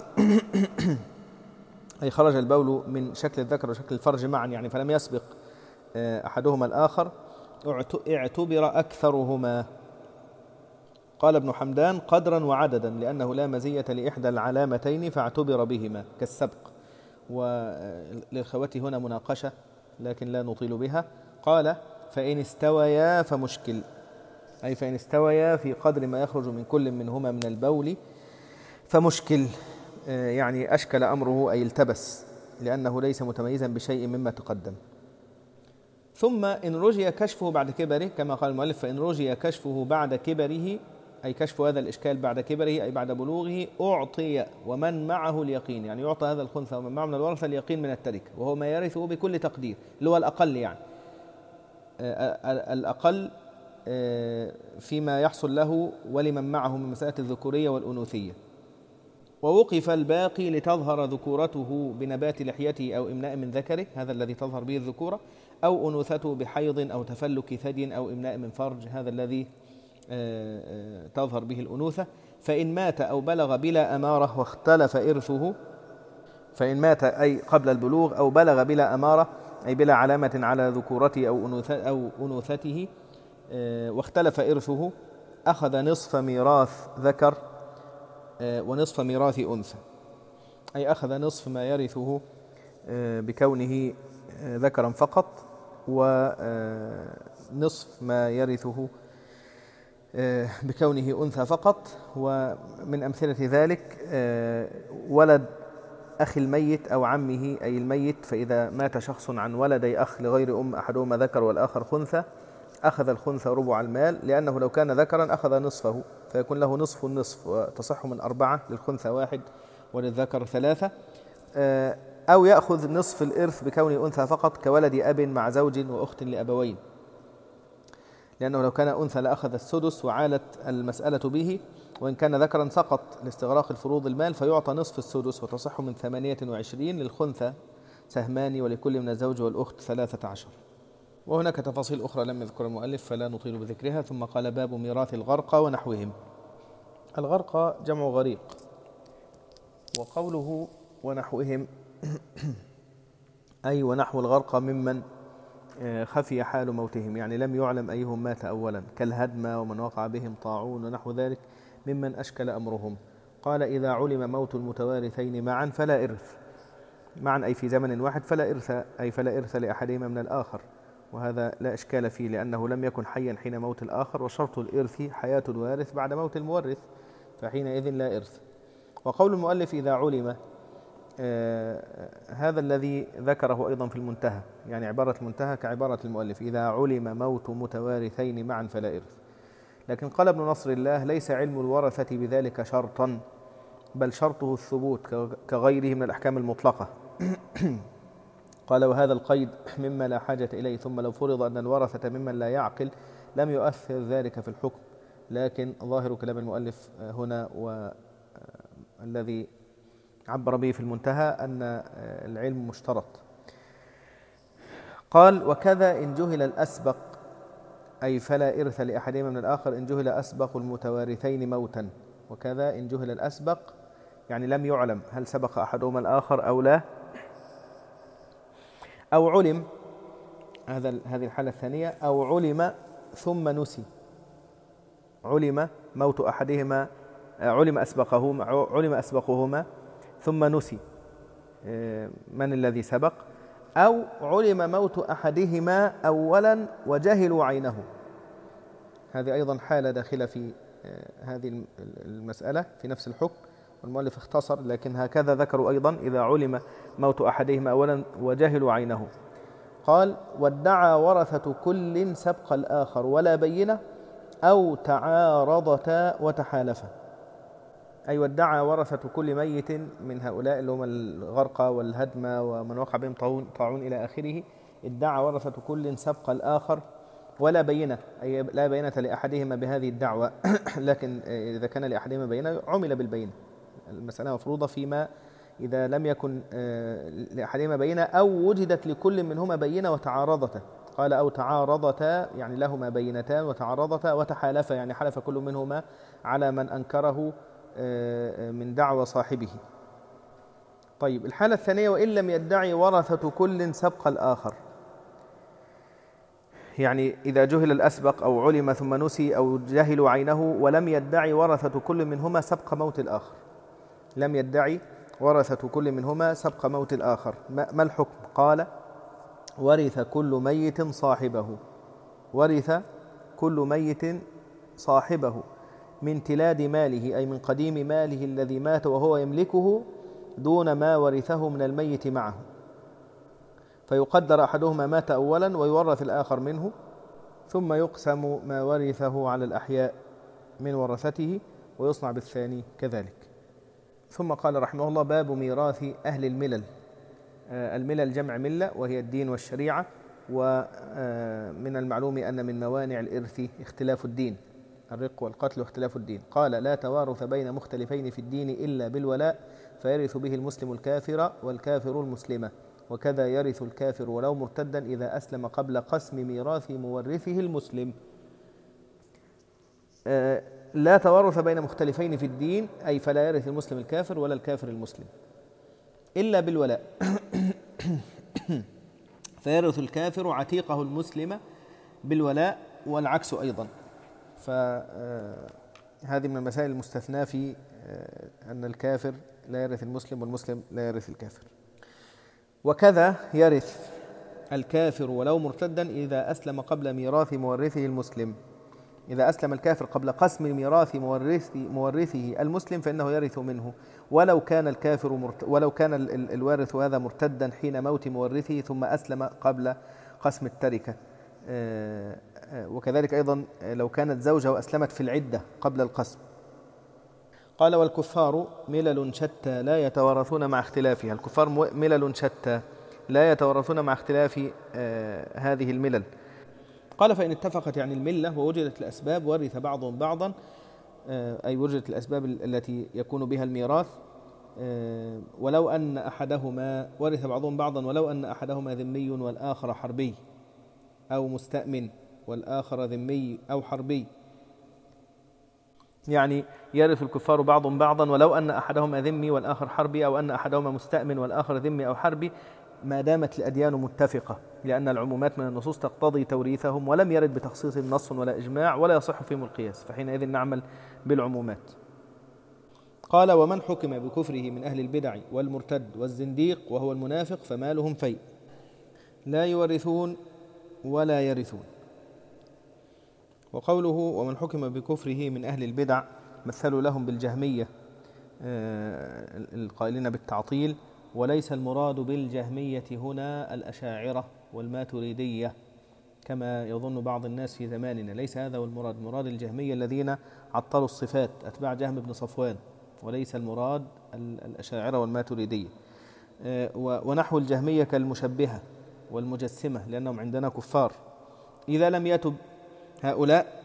أي خرج البول من شكل الذكر وشكل الفرج معا، يعني فلم يسبق أحدهما الآخر، اعتبر أكثرهما. قال ابن حمدان: قدرا وعددا، لأنه لا مزية لإحدى العلامتين فاعتبر بهما كالسبق. وللخوات هنا مناقشة لكن لا نطيل بها. قال: فإن استويا فمشكل، أي فإن استويا في قدر ما يخرج من كل منهما من البول فمشكل، يعني أشكل أمره أي التبس، لأنه ليس متميزا بشيء مما تقدم. ثم إن رجي كشفه بعد كبره، كما قال المؤلف: فإن رجي كشفه بعد كبره، أي كشف هذا الإشكال بعد كبره أي بعد بلوغه، أعطي ومن معه اليقين، يعني يعطى هذا الخنثى ومن معه من الورثة اليقين من التركة، وهو ما يرثه بكل تقدير، اللي هو الأقل، يعني الأقل فيما يحصل له ولمن معه من مسألة الذكورية والأنوثية. ووقف الباقي لتظهر ذكورته بنبات لحيته أو إمناء من ذكره، هذا الذي تظهر به الذكورة، أو أنوثته بحيض أو تفلك ثدي أو إمناء من فرج، هذا الذي تظهر به الأنوثة. فإن مات أو بلغ بلا أمارة واختلف إرثه، فإن مات أي قبل البلوغ أو بلغ بلا أمارة أي بلا علامة على ذكورته أو أنوثته واختلف إرثه، أخذ نصف ميراث ذكر ونصف ميراث أنثى، أي أخذ نصف ما يرثه بكونه ذكرا فقط، ونصف ما يرثه بكونه أنثى فقط. ومن أمثلة ذلك ولد أخي الميت أو عمه أي الميت، فإذا مات شخص عن ولدي أخ لغير أم أحدهما ذكر والآخر خنثى، أخذ الخنثى ربع المال، لأنه لو كان ذكرا أخذ نصفه فيكون له نصف النصف، وتصح من أربعة، للخنثى واحد وللذكر ثلاثة. أو يأخذ نصف الإرث بكونه أنثى فقط، كولد أب مع زوج وأخت لأبوين، لأنه لو كان أنثى لأخذ السدس وعالت المسألة به، وإن كان ذكرا سقط لاستغراق الفروض المال فيعطى نصف السدس، وتصح من ثمانية وعشرين، للخنثى سهمان ولكل من الزوج والأخت ثلاثة عشر. وهناك تفاصيل أخرى لم يذكر المؤلف فلا نطيل بذكرها. ثم قال: باب ميراث الغرقى ونحوهم. الغرقى جمع غريق، وقوله ونحوهم أي ونحو الغرقى ممن خفي حال موتهم، يعني لم يعلم أيهم مات أولا، كالهدمى ومن وقع بهم طاعون ونحو ذلك ممن أشكل أمرهم. قال: إذا علم موت المتوارثين معا فلا إرث، معا أي في زمن واحد، فلا إرث أي فلا إرث لأحدهما من الآخر، وهذا لا إشكال فيه لأنه لم يكن حيا حين موت الآخر، وشرط الإرث حياة الوارث بعد موت المورث، فحينئذ لا إرث. وقول المؤلف إذا علم آه هذا الذي ذكره أيضا في المنتهى، يعني عبارة المنتهى كعبارة المؤلف: إذا علم موت متوارثين معا فلا إرث. لكن قال ابن نصر الله: ليس علم الورثة بذلك شرطا، بل شرطه الثبوت كغيره من الأحكام المطلقة. قال: وهذا القيد مما لا حاجة إليه، ثم لو فرض أن الورثة ممن لا يعقل لم يؤثر ذلك في الحكم. لكن ظاهر كلام المؤلف هنا والذي عبر به في المنتهى أن العلم مشترط. قال: وكذا إن جهل الأسبق، أي فلا إرث لأحدهما من الآخر إن جهل أسبق المتوارثين موتا. وكذا إن جهل الأسبق يعني لم يعلم هل سبق أحدهما الآخر أو لا، أو علم، هذا هذه الحالة الثانية، أو علم ثم نسي، علم موت أحدهما، علم أسبقهما علم أسبقهما ثم نسي من الذي سبق، أو علم موت أحدهما أولا وجهلوا عينه. هذه أيضا حالة داخلة في هذه المسألة في نفس الحكم، والمؤلف اختصر، لكن هكذا ذكروا أيضا: إذا علم موت أحدهما أولا وجهلوا عينه. قال: وادعى ورثة كل سبق الآخر ولا بينة، أو تعارضتا وتحالفا. أي وادعى ورثة كل ميت من هؤلاء اللي هم الغرقى والهدمة ومن وقع بهم طاعون إلى آخره، ادعى ورثة كل سبق الآخر ولا بينة، أي لا بينة لأحدهما بهذه الدعوة. لكن إذا كان لأحدهما بينة عمل بالبينة. المسألة مفروضة فيما إذا لم يكن لأحدهما بينة أو وجدت لكل منهما بينة وتعارضتا. قال: أو تعارضتا يعني لهما بينتان وتعارضتا، وتحالفا يعني حلف كل منهما على من أنكره من دعوى صاحبه. طيب، الحالة الثانية: وإن لم يدعي ورثة كل سبق الآخر، يعني إذا جهل الأسبق أو علم ثم نسي أو جهلوا عينه ولم يدعي ورثة كل منهما سبق موت الآخر، لم يدعي ورثة كل منهما سبق موت الآخر، ما الحكم؟ قال: ورث كل ميت صاحبه، ورث كل ميت صاحبه من تلاد ماله، أي من قديم ماله الذي مات وهو يملكه، دون ما ورثه من الميت معه، فيقدر أحدهما مات أولا ويورث الآخر منه، ثم يقسم ما ورثه على الأحياء من ورثته، ويصنع بالثاني كذلك. ثم قال رحمه الله: باب ميراث أهل الملل. الملل جمع ملة، وهي الدين والشريعة، ومن المعلوم أن من موانع الإرث اختلاف الدين، الرق والقتل واختلاف الدين. قال: لا توارث بين مختلفين في الدين إلا بالولاء، فيرث به المسلم الكافر والكافر المسلمة، وكذا يرث الكافر ولو مرتدا إذا أسلم قبل قسم ميراث مورثه المسلم. لا توارث بين مختلفين في الدين، أي فلا يرث المسلم الكافر ولا الكافر المسلم إلا بالولاء. فيرث الكافر عتيقه المسلم بالولاء، والعكس أيضا. فهذه من المسائل المستثناة في أن الكافر لا يرث المسلم والمسلم لا يرث الكافر. وكذا يرث الكافر ولو مرتدا إذا أسلم قبل ميراث مورثه المسلم. إذا أسلم الكافر قبل قسم ميراث مورثه المسلم فإنه يرث منه، ولو كان الكافر مرت... ولو كان الوارث هذا مرتدا حين موت مورثه ثم أسلم قبل قسم التركة. وكذلك أيضا لو كانت زوجة وأسلمت في العدة قبل القسم. قال: والكفار ملل شتى لا يتوارثون مع اختلافها. الكفار ملل شتى لا يتوارثون مع اختلاف هذه الملل. قال: فإن اتفقت يعني الملة ووجدت الأسباب ورث بعضهم بعضا، أي وجدت الأسباب التي يكون بها الميراث، ولو أن أحدهما ورث بعضهم بعضا ولو أن أحدهما ذمي والآخر حربي، أو مستأمن والآخر ذمي أو حربي، يعني يرث الكفار بعضهم بعضا ولو أن أحدهما ذمي والآخر حربي، أو أن أحدهما مستأمن والآخر ذمي أو حربي، ما دامت الأديان متفقة، لأن العمومات من النصوص تقتضي توريثهم، ولم يرد بتخصيص نص ولا إجماع ولا يصح فيهم القياس، فحينئذ نعمل بالعمومات. قال: ومن حكم بكفره من أهل البدع والمرتد والزنديق وهو المنافق فمالهم فيء، لا يورثون ولا يرثون. وقوله: ومن حكم بكفره من أهل البدع، مثلوا لهم بالجهمية القائلين بالتعطيل، وليس المراد بالجهمية هنا الأشاعرة والماتريدية كما يظن بعض الناس في زماننا، ليس هذا هو المراد. مراد الجهمية الذين عطلوا الصفات أتباع جهم بن صفوان، وليس المراد الأشاعرة والماتريدية. ونحو الجهمية كالمشبهة والمجسمة لأنهم عندنا كفار. إذا لم يتب هؤلاء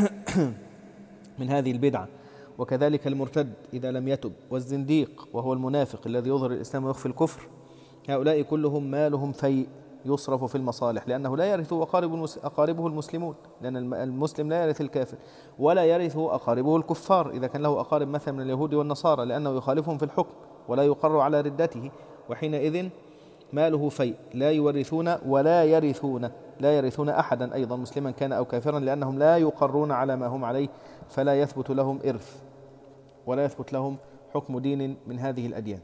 من هذه البدعة، وكذلك المرتد إذا لم يتب، والزنديق وهو المنافق الذي يظهر الإسلام ويخفي الكفر، هؤلاء كلهم مالهم فيء يصرف في المصالح، لأنه لا يرث أقاربه المسلمون، لأن المسلم لا يرث الكافر، ولا يرث أقاربه الكفار إذا كان له أقارب مثلا من اليهود والنصارى، لأنه يخالفهم في الحكم ولا يقر على ردته، وحينئذ ماله فيء لا يورثون ولا يرثون لا يرثون أحدا أيضا مسلما كان أو كافرا، لأنهم لا يقرون على ما هم عليه، فلا يثبت لهم إرث ولا يثبت لهم حكم دين من هذه الأديان.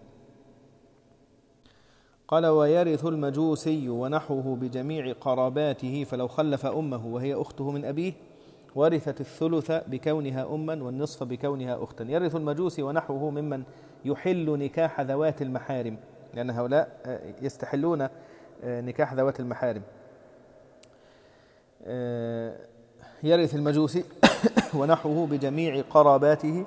قال: ويرث المجوسي ونحوه بجميع قراباته، فلو خلف أمه وهي أخته من أبيه ورثت الثلث بكونها أما والنصف بكونها أختا. يرث المجوسي ونحوه ممن يحل نكاح ذوات المحارم، لأن هؤلاء يستحلون نكاح ذوات المحارم. يرث المجوسي ونحوه بجميع قراباته،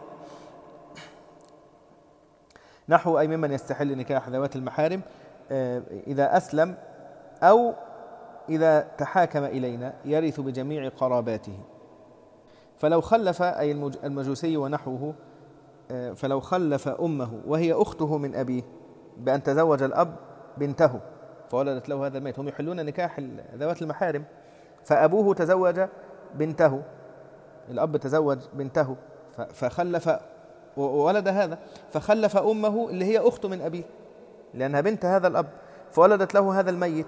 نحو أي ممن يستحل نكاح ذوات المحارم إذا أسلم أو إذا تحاكم إلينا، يرث بجميع قراباته. فلو خلف أي المجوسي ونحوه فلو خلف أمه وهي أخته من أبيه بأن تزوج الأب بنته فولدت له هذا الميت، هم يحلون نكاح ذوات المحارم، فأبوه تزوج بنته، الأب تزوج بنته فخلف وولد هذا، فخلف أمه اللي هي أخته من أبيه لأنها بنت هذا الأب، فولدت له هذا الميت.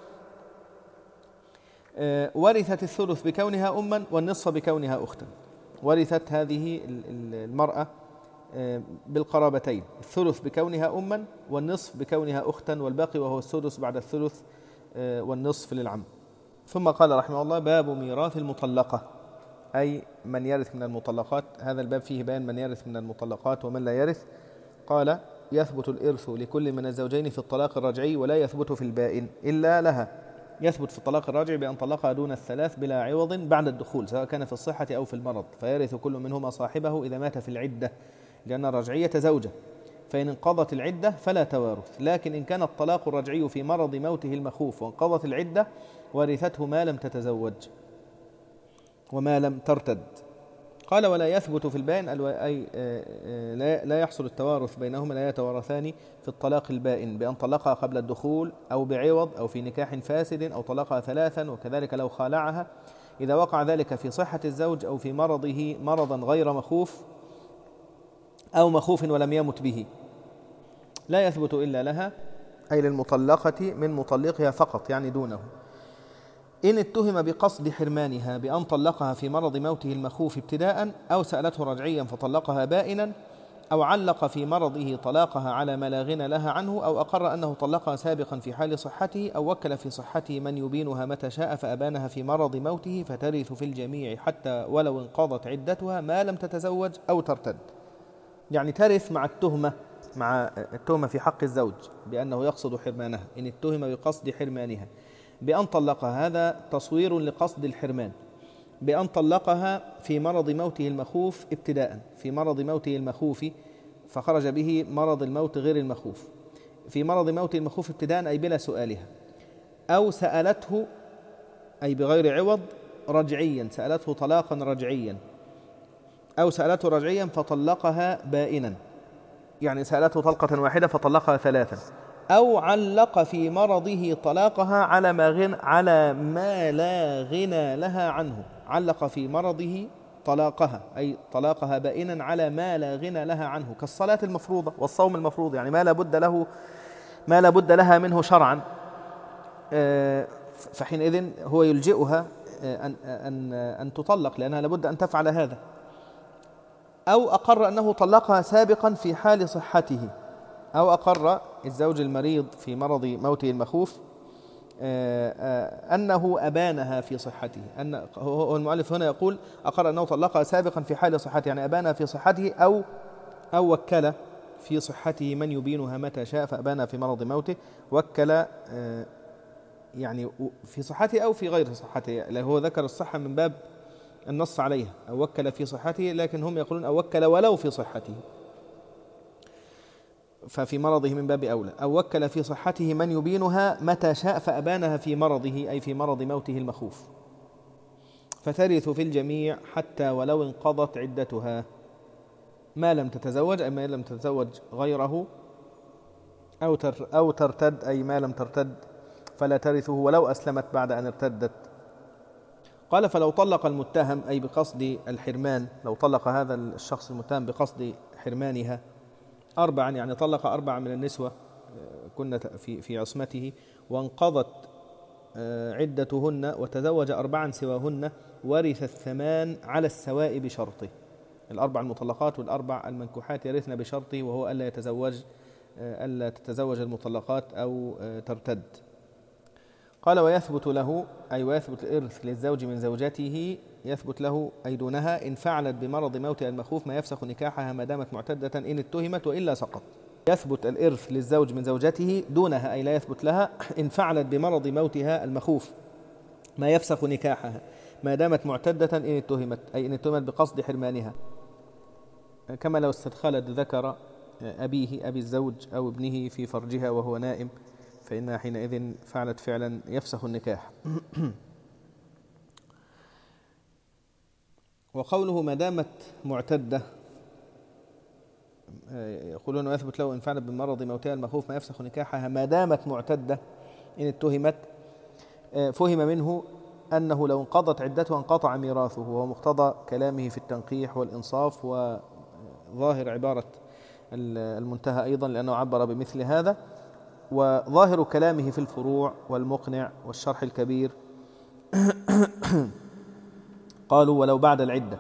ورثت الثلث بكونها أما والنصف بكونها أختا. ورثت هذه المرأة بالقرابتين، الثلث بكونها أما والنصف بكونها أختا، والباقي وهو السدس بعد الثلث والنصف للعم. ثم قال رحمه الله: باب ميراث المطلقة، أي من يرث من المطلقات. هذا الباب فيه بيان من يرث من المطلقات ومن لا يرث. قال: يثبت الإرث لكل من الزوجين في الطلاق الرجعي ولا يثبت في البائن إلا لها. يثبت في الطلاق الراجعي بأن طلقها دون الثلاث بلا عوض بعد الدخول، سواء كان في الصحة أو في المرض، فيرث كل منهما صاحبه إذا مات في العدة، لأن الرجعية زوجة، فإن انقضت العدة فلا توارث. لكن إن كان الطلاق الرجعي في مرض موته المخوف وانقضت العدة ورثته ما لم تتزوج وما لم ترتد. قال: ولا يثبت في البائن، أي لا يحصل التوارث بينهما، لا يتوارثان في الطلاق البائن بأن طلقها قبل الدخول أو بعوض أو في نكاح فاسد أو طلقها ثلاثا، وكذلك لو خالعها إذا وقع ذلك في صحة الزوج أو في مرضه مرضا غير مخوف أو مخوف ولم يمت به، لا يثبت إلا لها، أي للمطلقة من مطلقها فقط، يعني دونه. إن اتهم بقصد حرمانها بأن طلقها في مرض موته المخوف ابتداء، أو سألته رجعيا فطلقها بائنا، أو علق في مرضه طلاقها على ما لا غنى لها عنه، أو أقر أنه طلقها سابقا في حال صحته، أو وكل في صحته من يبينها متى شاء فأبانها في مرض موته، فترث في الجميع حتى ولو انقضت عدتها ما لم تتزوج أو ترتد. يعني ترث مع التهمة مع التهمة في حق الزوج بأنه يقصد حرمانها. إن اتهم بقصد حرمانها بأن طلقها، هذا تصوير لقصد الحرمان، بأن طلقها في مرض موته المخوف ابتداء، في مرض موته المخوف فخرج به مرض الموت غير المخوف، في مرض موته المخوف ابتداء أي بلا سؤالها، أو سألته أي بغير عوض رجعيا، سألته طلاقا رجعيا، أو سألته رجعيا فطلقها بائنا، يعني سألته طلقة واحدة فطلقها ثلاثا، أو علق في مرضه طلاقها على ما غن على ما لا غنى لها عنه، علق في مرضه طلاقها أي طلاقها بائنا على ما لا غنى لها عنه، كالصلاة المفروضة والصوم المفروض، يعني ما لا بد له ما لا بد لها منه شرعا، فحينئذ هو يلجئها أن أن أن تطلق لأنها لابد أن تفعل هذا. أو أقر أنه طلقها سابقا في حال صحته، أو أقر الزوج المريض في مرض موته المخوف أنه أبانها في صحته، أن هو المؤلف هنا يقول أقر أنه طلقها سابقا في حال صحته، يعني أبانها في صحته، أو أو وكل في صحته من يبينها متى شاء فأبانها في مرض موته. وكل يعني في صحته أو في غير صحته، هو ذكر الصحة من باب النص عليها، أو وكل في صحته، لكن هم يقولون أو وكل ولو في صحته، ففي مرضه من باب أولى. أو وكل في صحته من يبينها متى شاء فأبانها في مرضه، أي في مرض موته المخوف، فترث في الجميع حتى ولو انقضت عدتها ما لم تتزوج، أي ما لم تتزوج غيره، أو أو ترتد، أي ما لم ترتد فلا ترثه ولو أسلمت بعد أن ارتدت. قال فلو طلق المتهم، أي بقصد الحرمان، لو طلق هذا الشخص المتهم بقصد حرمانها أربعا، يعني طلق أربعة من النسوة كنا في في عصمته وانقضت عدتهن وتزوج أربعا سواهن، ورث الثمان على السواء بشرطه. الأربع المطلقات والأربع المنكوحات يرثن بشرطه، وهو ألا يتزوج ألا تتزوج المطلقات أو ترتد. قال ويثبت له، أي ويثبت الإرث للزوج من زوجته، يثبت له أي دونها إن فعلت بمرض موت المخوف ما يفسخ نكاحها ما دامت معتدة إن اتهمت وإلا سقط. يثبت الإرث للزوج من زوجته دونها، أي لا يثبت لها إن فعلت بمرض موتها المخوف ما يفسخ نكاحها ما دامت معتدة إن اتهمت، أي إن اتهمت بقصد حرمانها، كما لو استدخلت ذكر أبيه أبي الزوج أو ابنه في فرجها وهو نائم، فإنها حينئذ فعلت فعلا يفسخ النكاح. وقوله ما دامت معتدة، يقولون ويثبت له إن فعلت بمرض موتها المخوف ما يفسخ نكاحها ما دامت معتدة إن اتهمت، فهم منه أنه لو انقضت عدتها انقطع ميراثه، وهو مقتضى كلامه في التنقيح والإنصاف، وظاهر عبارة المنتهى أيضا لأنه عبر بمثل هذا، وظاهر كلامه في الفروع والمقنع والشرح الكبير قالوا ولو بعد العدة،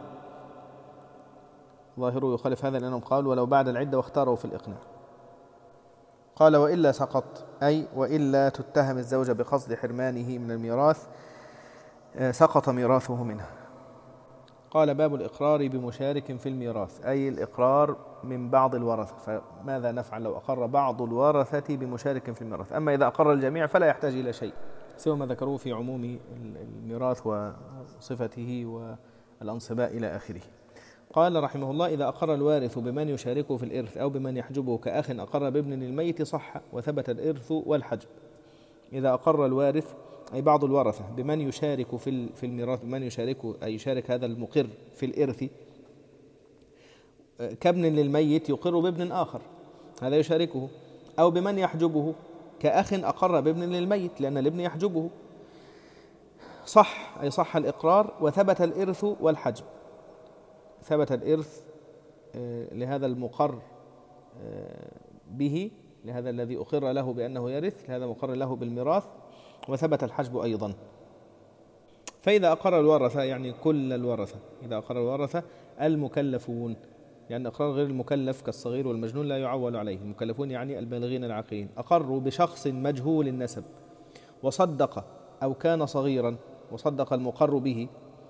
ظاهره يخالف هذا لأنهم قالوا ولو بعد العدة، واختاروا في الإقناع. قال وإلا سقط، أي وإلا تتهم الزوجة بقصد حرمانه من الميراث سقط ميراثه منها. قال باب الإقرار بمشارك في الميراث، أي الإقرار من بعض الورثة، فماذا نفعل لو أقر بعض الورثة بمشارك في الميراث؟ أما إذا أقر الجميع فلا يحتاج إلى شيء سوى ما ذكروه في عموم الميراث وصفته والأنصباء إلى آخره. قال رحمه الله إذا أقر الوارث بمن يشاركه في الإرث أو بمن يحجبه كأخ أقر بابن الميت صح وثبت الإرث والحجب. إذا أقر الوارث أي بعض الورثة بمن يشارك في في الميراث، بمن يشاركه أي يشارك هذا المقر في الإرث كابن للميت يقر بابن آخر هذا يشاركه، أو بمن يحجبه كأخ أقر بابن للميت لأن الابن يحجبه صح، أي صح الإقرار وثبت الإرث والحجب. ثبت الإرث لهذا المقر به، لهذا الذي أقر له بأنه يرث، لهذا مقر له بالميراث، وثبت الحجب أيضا. فإذا أقر الورثة يعني كل الورثة، إذا أقر الورثة المكلفون، يعني أقرار غير المكلف كالصغير والمجنون لا يعول عليه، المكلفون يعني البالغين العاقلين، أقروا بشخص مجهول النسب وصدق أو كان صغيرا وصدق المقر به،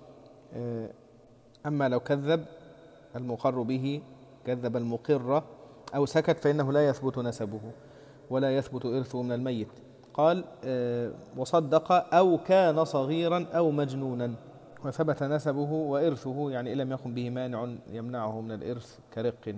أما لو كذب المقر به كذب المقر أو سكت فإنه لا يثبت نسبه ولا يثبت إرثه من الميت. قال وصدق أو كان صغيرا أو مجنونا وثبت نسبه وإرثه، يعني إن لم يكن به مانع يمنعه من الإرث كرق.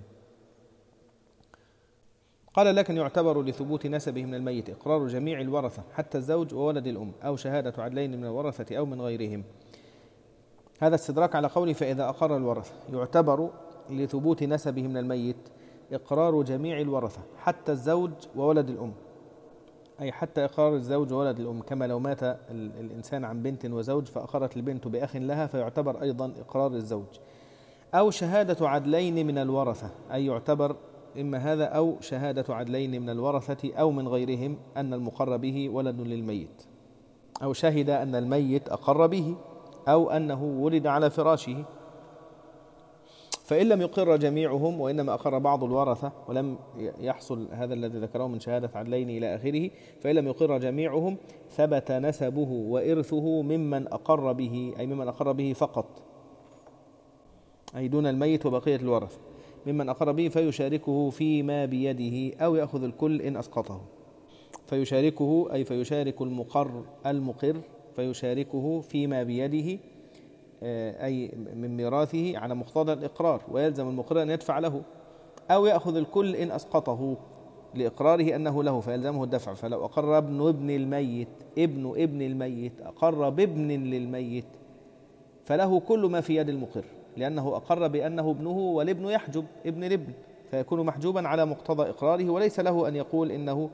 قال لكن يعتبر لثبوت نسبه من الميت إقرار جميع الورثة حتى الزوج وولد الأم أو شهادة عدلين من الورثة أو من غيرهم. هذا استدراك على قوله فإذا أقر الورثة، يعتبر لثبوت نسبه من الميت إقرار جميع الورثة حتى الزوج وولد الأم، أي حتى إقرار الزوج وولد الأم، كما لو مات الإنسان عن بنت وزوج فأقرت البنت بأخ لها فيعتبر أيضا إقرار الزوج، أو شهادة عدلين من الورثة، أي يعتبر إما هذا أو شهادة عدلين من الورثة أو من غيرهم أن المقر به ولد للميت، أو شهد أن الميت أقر به أو أنه ولد على فراشه. فإن لم يقر جميعهم وإنما أقر بعض الورثة ولم يحصل هذا الذي ذكره من شهادة عدلين إلى آخره، فإن لم يقر جميعهم ثبت نسبه وإرثه ممن أقر به، أي ممن أقر به فقط، أي دون الميت وبقية الورثة، ممن أقر به فيشاركه فيما بيده أو يأخذ الكل إن أسقطه. فيشاركه أي فيشارك المقر المقر فيشاركه فيما بيده أي من ميراثه على مقتضى الإقرار، ويلزم المقر أن يدفع له، أو يأخذ الكل إن أسقطه لإقراره أنه له فيلزمه الدفع. فلو أقر ابن ابن الميت ابن ابن الميت أقر بابن للميت فله كل ما في يد المقر، لأنه أقر بأنه ابنه والابن يحجب ابن الابن، فيكون محجوبا على مقتضى إقراره، وليس له أن يقول إنه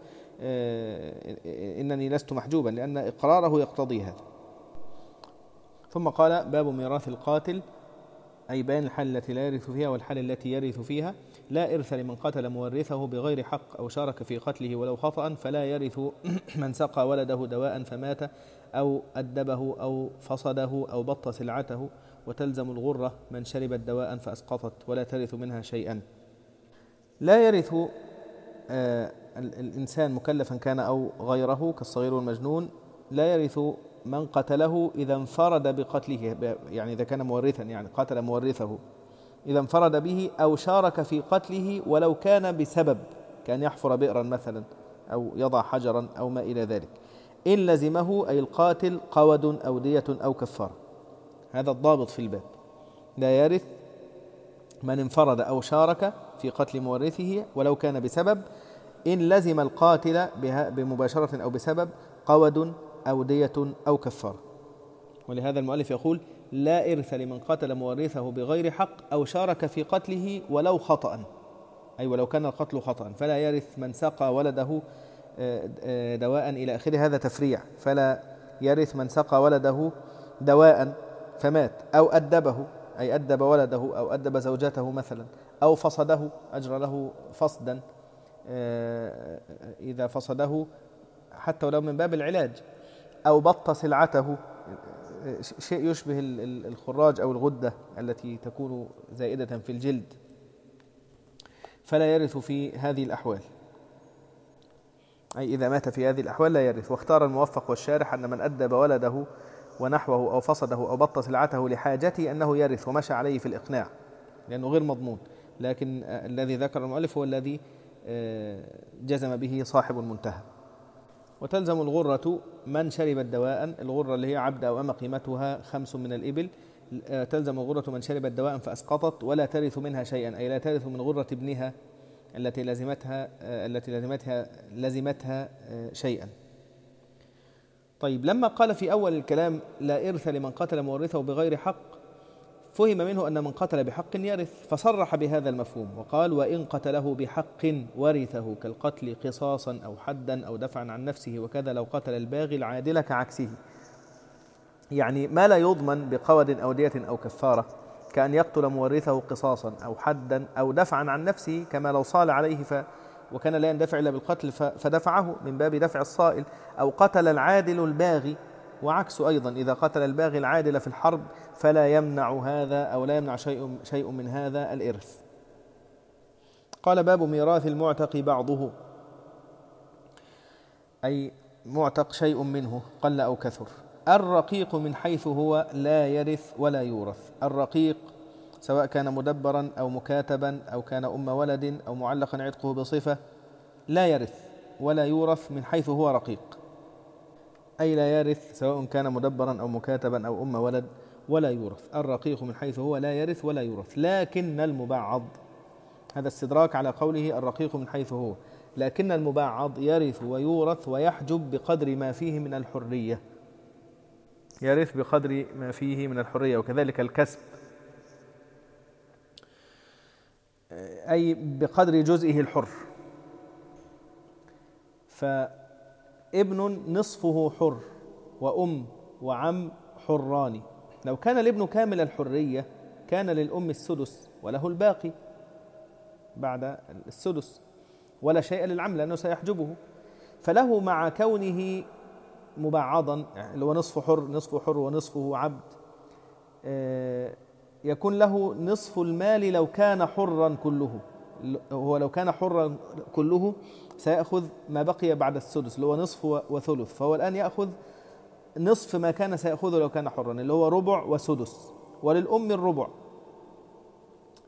إنني لست محجوبا، لأن إقراره يقتضي هذا. ثم قال: باب ميراث القاتل، أي بيان الحال التي لا يرث فيها والحال التي يرث فيها. لا إرث لمن قتل مورثه بغير حق أو شارك في قتله ولو خطأ، فلا يرث من سقى ولده دواء فمات أو أدبه أو فصده أو بط سلعته، وتلزم الغرة من شربت دواء فأسقطت ولا ترث منها شيئا. لا يرث آه الإنسان مكلفا كان أو غيره كالصغير والمجنون، لا يرث من قتله إذا انفرد بقتله، يعني إذا كان مورثا، يعني قتل مورثه إذا انفرد به أو شارك في قتله ولو كان بسبب، كان يحفر بئرا مثلا أو يضع حجرا أو ما إلى ذلك، إن لزمه أي القاتل قود أو دية أو كفارة. هذا الضابط في الباب: لا يرث من انفرد أو شارك في قتل مورثه ولو كان بسبب، إن لزم القاتل بمباشرة أو بسبب قود أو دية أو كفارة. ولهذا المؤلف يقول: لا إرث لمن قتل مورثه بغير حق أو شارك في قتله ولو خطأ، أي ولو كان القتل خطأ. فلا يرث من سقى ولده دواء إلى آخره، هذا تفريع. فلا يرث من سقى ولده دواء فمات، أو أدبه أي أدب ولده أو أدب زوجته مثلا، أو فصده أجرى له فصدا إذا فصده حتى ولو من باب العلاج، أو بط سلعته، شيء يشبه الخراج أو الغدة التي تكون زائدة في الجلد، فلا يرث في هذه الأحوال، أي إذا مات في هذه الأحوال لا يرث. واختار الموفق والشارح أن من أدب ولده ونحوه أو فصده أو بط سلعته لحاجته أنه يرث، ومشى عليه في الإقناع لأنه غير مضمون، لكن الذي ذكر المؤلف هو الذي جزم به صاحب المنتهى. وتلزم الغرة من شرب الدواء، الغرة اللي هي عبد أو أما قيمتها خمس من الإبل، تلزم الغرة من شرب الدواء فأسقطت ولا ترث منها شيئا، أي لا ترث من غرة ابنها التي لزمتها التي لزمتها لزمتها شيئا. طيب، لما قال في أول الكلام: لا إرث لمن قتل مورثه بغير حق، فهم منه أن من قتل بحق يرث، فصرح بهذا المفهوم وقال: وإن قتله بحق ورثه، كالقتل قصاصا أو حدا أو دفعا عن نفسه، وكذا لو قتل الباغي العادل كعكسه. يعني ما لا يضمن بقود أو دية أو كفارة، كأن يقتل مورثه قصاصا أو حدا أو دفعا عن نفسه، كما لو صال عليه ف وكان لا يندفع إلا بالقتل فدفعه من باب دفع الصائل، أو قتل العادل الباغي، وعكس أيضا إذا قتل الباغي العادل في الحرب فلا يمنع هذا أو لا يمنع شيء شيء من هذا الإرث. قال: باب ميراث المعتق بعضه، أي معتق شيء منه قل أو كثر. الرقيق من حيث هو لا يرث ولا يورث. الرقيق سواء كان مدبرا أو مكاتبا أو كان أم ولد أو معلقا عتقه بصفة لا يرث ولا يورث من حيث هو رقيق، أي لا يرث سواء كان مدبرا أو مكاتبا أو أم ولد ولا يورث. الرقيق من حيث هو لا يرث ولا يورث. لكن المبعض، هذا استدراك على قوله الرقيق من حيث هو، لكن المبعض يرث ويورث ويحجب بقدر ما فيه من الحرية، يرث بقدر ما فيه من الحرية. وكذلك الكسب، أي بقدر جزئه الحر. فابن نصفه حر وأم وعم حران. لو كان الابن كامل الحرية كان للأم السدس وله الباقي بعد السدس، ولا شيء للعم لأنه سيحجبه. فله مع كونه مبعضا، اللي هو نصفه حر نصفه حر ونصفه عبد، يكون له نصف المال لو كان حرا كله. هو لو كان حرا كله سيأخذ ما بقي بعد السدس اللي هو نصف وثلث، فهو الآن يأخذ نصف ما كان سيأخذه لو كان حرا اللي هو ربع وسدس، وللأم الربع.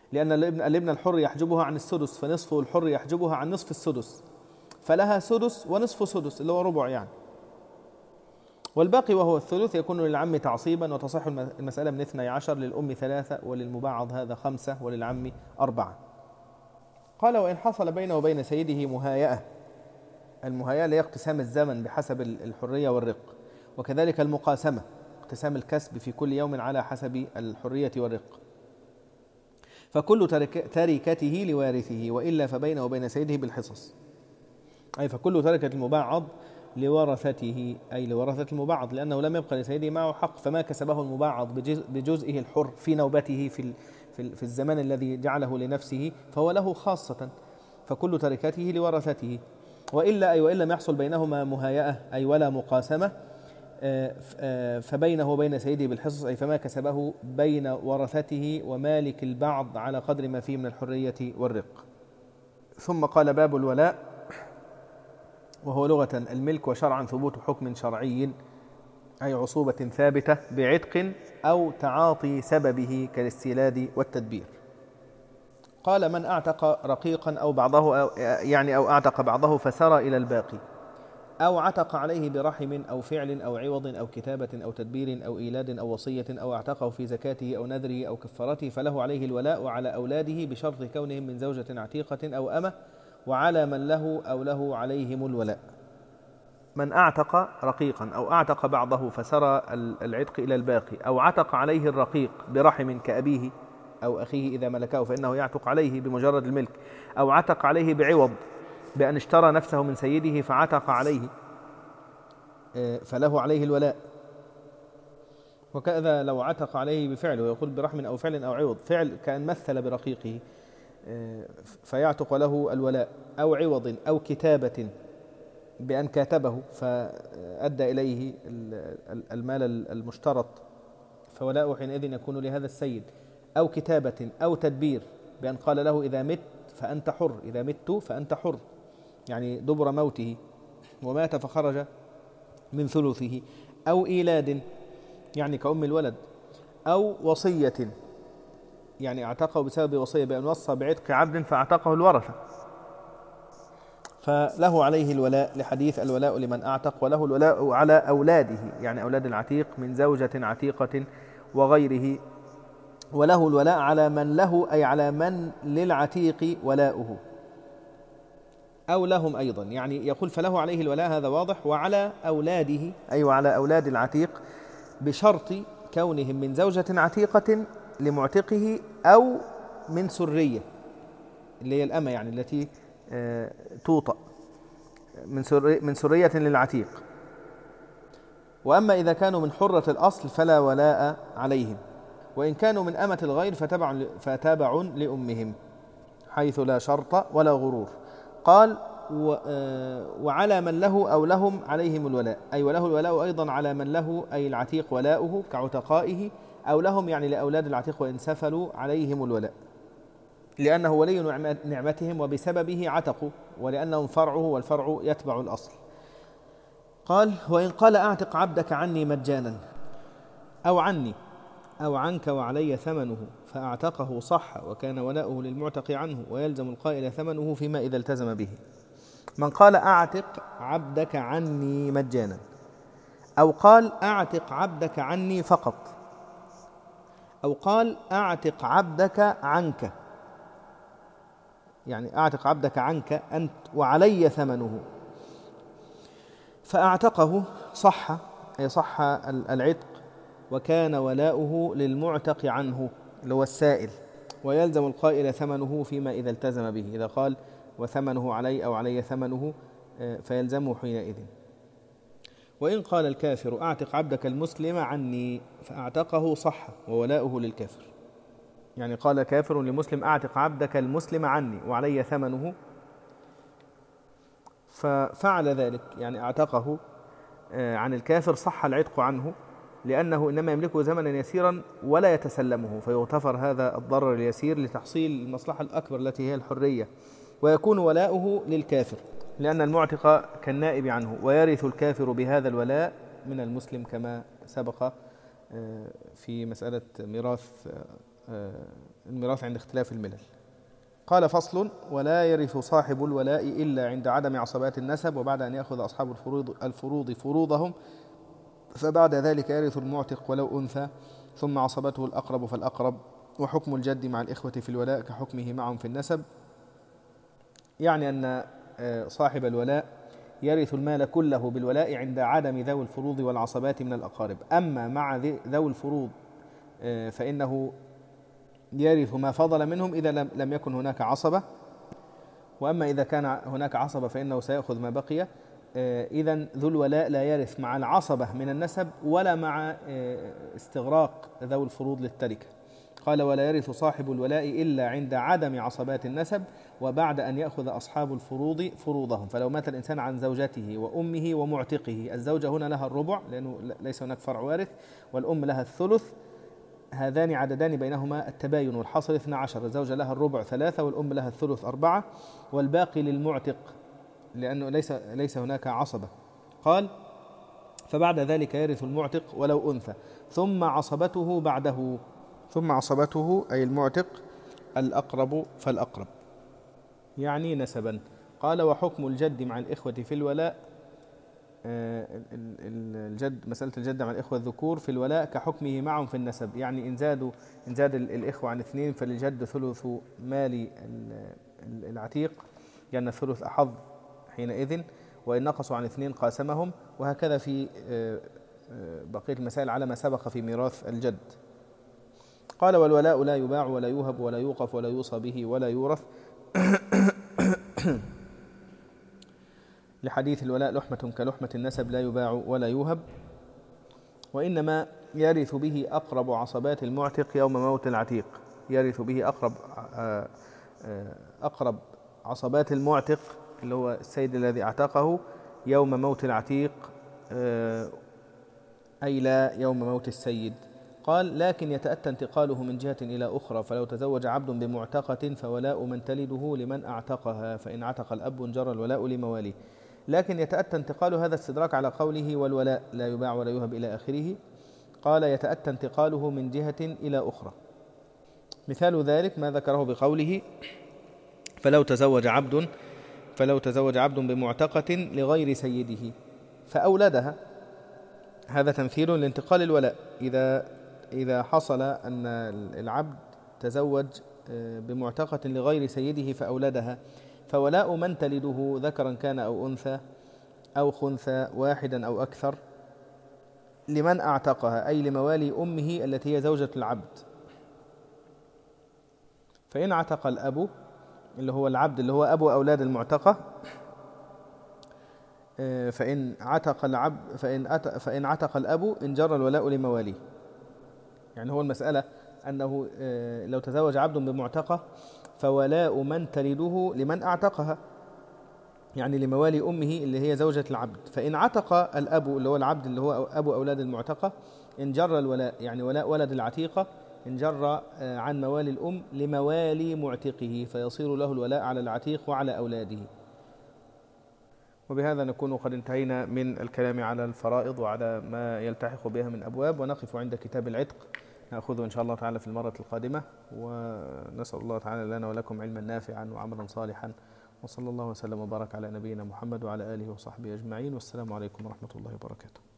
لأن الابن, الابن الحر يحجبها عن السدس، فنصفه الحر يحجبها عن نصف السدس، فلها سدس ونصف سدس اللي هو ربع يعني. والباقي وهو الثلث يكون للعم تعصيبا، وتصح المسألة من اثني عشر، للأم ثلاثة، وللمبعض هذا خمسة، وللعم أربعة. قال: وإن حصل بينه وبين سيده مهايئة، المهايئة هي اقتسام الزمن بحسب الحرية والرق، وكذلك المقاسمة اقتسام الكسب في كل يوم على حسب الحرية والرق، فكل تركته لوارثه، وإلا فبينه وبين سيده بالحصص، أي فكل تركة المبعض لورثته، أي لورثة المبعض، لأنه لم يبقى لسيده معه حق، فما كسبه المبعض بجزئه الحر في نوبته في في الزمان الذي جعله لنفسه فهو له خاصة، فكل تركته لورثته. وإلا أي وإن لم يحصل بينهما مهايئة أي ولا مقاسمة، فبينه وبين سيده بالحصص، أي فما كسبه بين ورثته ومالك البعض على قدر ما فيه من الحرية والرق. ثم قال: باب الولاء، وهو لغة الملك، وشرعا ثبوت حكم شرعي، أي عصوبة ثابتة بعتق أو تعاطي سببه كالاستيلاد والتدبير. قال: من أعتق رقيقا أو بعضه، أو يعني أو أعتق بعضه فسرى إلى الباقي، أو عتق عليه برحم أو فعل أو عوض أو كتابة أو تدبير أو إيلاد أو وصية، أو اعتقه في زكاته أو نذره أو كفارته، فله عليه الولاء على أولاده بشرط كونهم من زوجة عتيقة أو أمة، وعلى من له أو له عليهم الولاء. من أعتق رقيقا أو أعتق بعضه فسرى العتق إلى الباقي، أو عتق عليه الرقيق برحم كأبيه أو أخيه إذا ملكه فإنه يعتق عليه بمجرد الملك، أو عتق عليه بعوض بأن اشترى نفسه من سيده فعتق عليه فله عليه الولاء. وكذا لو عتق عليه بفعل، ويقول برحم أو فعل أو عوض، فعل كأن مثل برقيقه فيعتق له الولاء، أو عوض أو كتابة بأن كاتبه فأدى إليه المال المشترط فولاءه حينئذ يكون لهذا السيد، أو كتابة أو تدبير بأن قال له إذا مت فأنت حر، إذا مت فأنت حر، يعني دبر موته ومات فخرج من ثلثه، أو إيلاد يعني كأم الولد، أو وصية يعني اعتقه بسبب وصية بأن وصى بعتق عبد فاعتقه الورثة، فله عليه الولاء لحديث الولاء لمن أعتق، وله الولاء على أولاده يعني أولاد العتيق من زوجة عتيقة وغيره، وله الولاء على من له أي على من للعتيق ولاؤه، أو لهم أيضا، يعني يقول فله عليه الولاء هذا واضح، وعلى أولاده أي وعلى أولاد العتيق بشرط كونهم من زوجة عتيقة لمعتقه أو من سرية اللي هي الأمة يعني التي توطأ من من سرية للعتيق. وأما إذا كانوا من حرة الأصل فلا ولاء عليهم، وإن كانوا من أمة الغير فتبع فتابع لأمهم حيث لا شرط ولا غرور. قال: وعلى من له أو لهم عليهم الولاء، أي وله الولاء أيضا على من له أي العتيق ولاؤه كعتقائه، أو لهم يعني لأولاد العتيق وإن سفلوا عليهم الولاء، لأنه ولي نعمتهم وبسببه عتقوا، ولأنهم فرعه والفرع يتبع الأصل. قال: وإن قال أعتق عبدك عني مجانا، أو عني أو عنك وعلي ثمنه، فأعتقه صح، وكان ولاؤه للمعتق عنه، ويلزم القائل ثمنه فيما إذا التزم به. من قال أعتق عبدك عني مجانا، أو قال أعتق عبدك عني فقط، أو قال أعتق عبدك عنك، يعني أعتق عبدك عنك أنت وعلي ثمنه، فأعتقه صح أي صح العتق، وكان ولاؤه للمعتق عنه اللي هو السائل، ويلزم القائل ثمنه فيما إذا التزم به، إذا قال وثمنه علي أو علي ثمنه فيلزمه حينئذ. وإن قال الكافر أعتق عبدك المسلم عني، فأعتقه صح وولاؤه للكافر، يعني قال كافر لمسلم أعتق عبدك المسلم عني وعلي ثمنه، ففعل ذلك يعني أعتقه عن الكافر، صح العتق عنه، لأنه إنما يملكه زمنا يسيرا ولا يتسلمه، فيغتفر هذا الضرر اليسير لتحصيل المصلحة الأكبر التي هي الحرية، ويكون ولاؤه للكافر لأن المعتق كالنائب عنه، ويرث الكافر بهذا الولاء من المسلم كما سبق في مسألة ميراث الميراث عند اختلاف الملل. قال فصل: ولا يرث صاحب الولاء إلا عند عدم عصبات النسب وبعد أن يأخذ أصحاب الفروض, الفروض فروضهم، فبعد ذلك يرث المعتق ولو أنثى، ثم عصبته الأقرب فالأقرب. وحكم الجد مع الإخوة في الولاء كحكمه معهم في النسب، يعني أن صاحب الولاء يرث المال كله بالولاء عند عدم ذوي الفروض والعصبات من الأقارب. أما مع ذوي الفروض فإنه يرث ما فضل منهم إذا لم يكن هناك عصبة، وأما إذا كان هناك عصبة فإنه سيأخذ ما بقي. إذن ذو الولاء لا يرث مع العصبة من النسب ولا مع استغراق ذوي الفروض للتركة. قال: ولا يرث صاحب الولاء إلا عند عدم عصبات النسب وبعد أن يأخذ أصحاب الفروض فروضهم. فلو مات الإنسان عن زوجته وأمه ومعتقه، الزوجة هنا لها الربع لأنه ليس هناك فرع وارث، والأم لها الثلث، هذان عددان بينهما التباين، والحاصل اثنا عشر. الزوجة لها الربع ثلاثة والأم لها الثلث أربعة، والباقي للمعتق لأنه ليس ليس هناك عصبة. قال: فبعد ذلك يرث المعتق ولو أنثى، ثم عصبته بعده، ثم عصبته أي المعتق الأقرب فالأقرب، يعني نسبا. قال: وحكم الجد مع الإخوة في الولاء، الجد مسألة الجد مع الإخوة الذكور في الولاء كحكمه معهم في النسب، يعني إن زادوا إن زاد الإخوة عن اثنين فللجد ثلث مال العتيق، لأن الثلث أحظ حينئذ، وإن نقصوا عن اثنين قاسمهم، وهكذا في بقية المسائل على ما سبق في ميراث الجد. قال: والولاء لا يباع ولا يوهب ولا يوقف ولا يوصى به ولا يورث لحديث: الولاء لحمة كلحمة النسب لا يباع ولا يوهب. وإنما يرث به أقرب عصبات المعتق يوم موت العتيق، يرث به أقرب أقرب عصبات المعتق اللي هو السيد الذي اعتقه يوم موت العتيق، أي لا يوم موت السيد. قال: لكن يتأتى انتقاله من جهة إلى أخرى، فلو تزوج عبد بمعتقة فولاء من تلده لمن أعتقها، فإن عتق الأب انجر الولاء لمواليه. لكن يتأتى انتقال هذا استدراك على قوله: والولاء لا يباع ولا يوهب إلى آخره. قال: يتأتى انتقاله من جهة إلى أخرى. مثال ذلك ما ذكره بقوله: فلو تزوج عبد فلو تزوج عبد بمعتقة لغير سيده فأولدها، هذا تمثيل لانتقال الولاء. إذا إذا حصل أن العبد تزوج بمعتقة لغير سيده فأولدها، فولاء من تلده ذكرا كان أو أنثى أو خنثى واحدا أو أكثر لمن أعتقها، أي لموالي أمه التي هي زوجة العبد. فإن عتق الأب اللي هو العبد اللي هو أبو أولاد المعتقة، فإن عتق العبد فإن فإن عتق الأب انجر الولاء لمواليه. يعني هو المسألة أنه لو تزوج عبد بمعتقة فولاء من تلده لمن أعتقها، يعني لموالي أمه اللي هي زوجة العبد. فإن عتق الأب اللي هو العبد اللي هو أبو أولاد المعتقة انجر الولاء، يعني ولاء ولد العتيقة انجر عن موالي الأم لموالي معتقه، فيصير له الولاء على العتيق وعلى أولاده. وبهذا نكون قد انتهينا من الكلام على الفرائض وعلى ما يلتحق بها من أبواب، ونقف عند كتاب العتق نأخذه إن شاء الله تعالى في المرة القادمة. ونسأل الله تعالى لنا ولكم علما نافعا وعملا صالحا، وصلى الله وسلم وبارك على نبينا محمد وعلى آله وصحبه أجمعين، والسلام عليكم ورحمة الله وبركاته.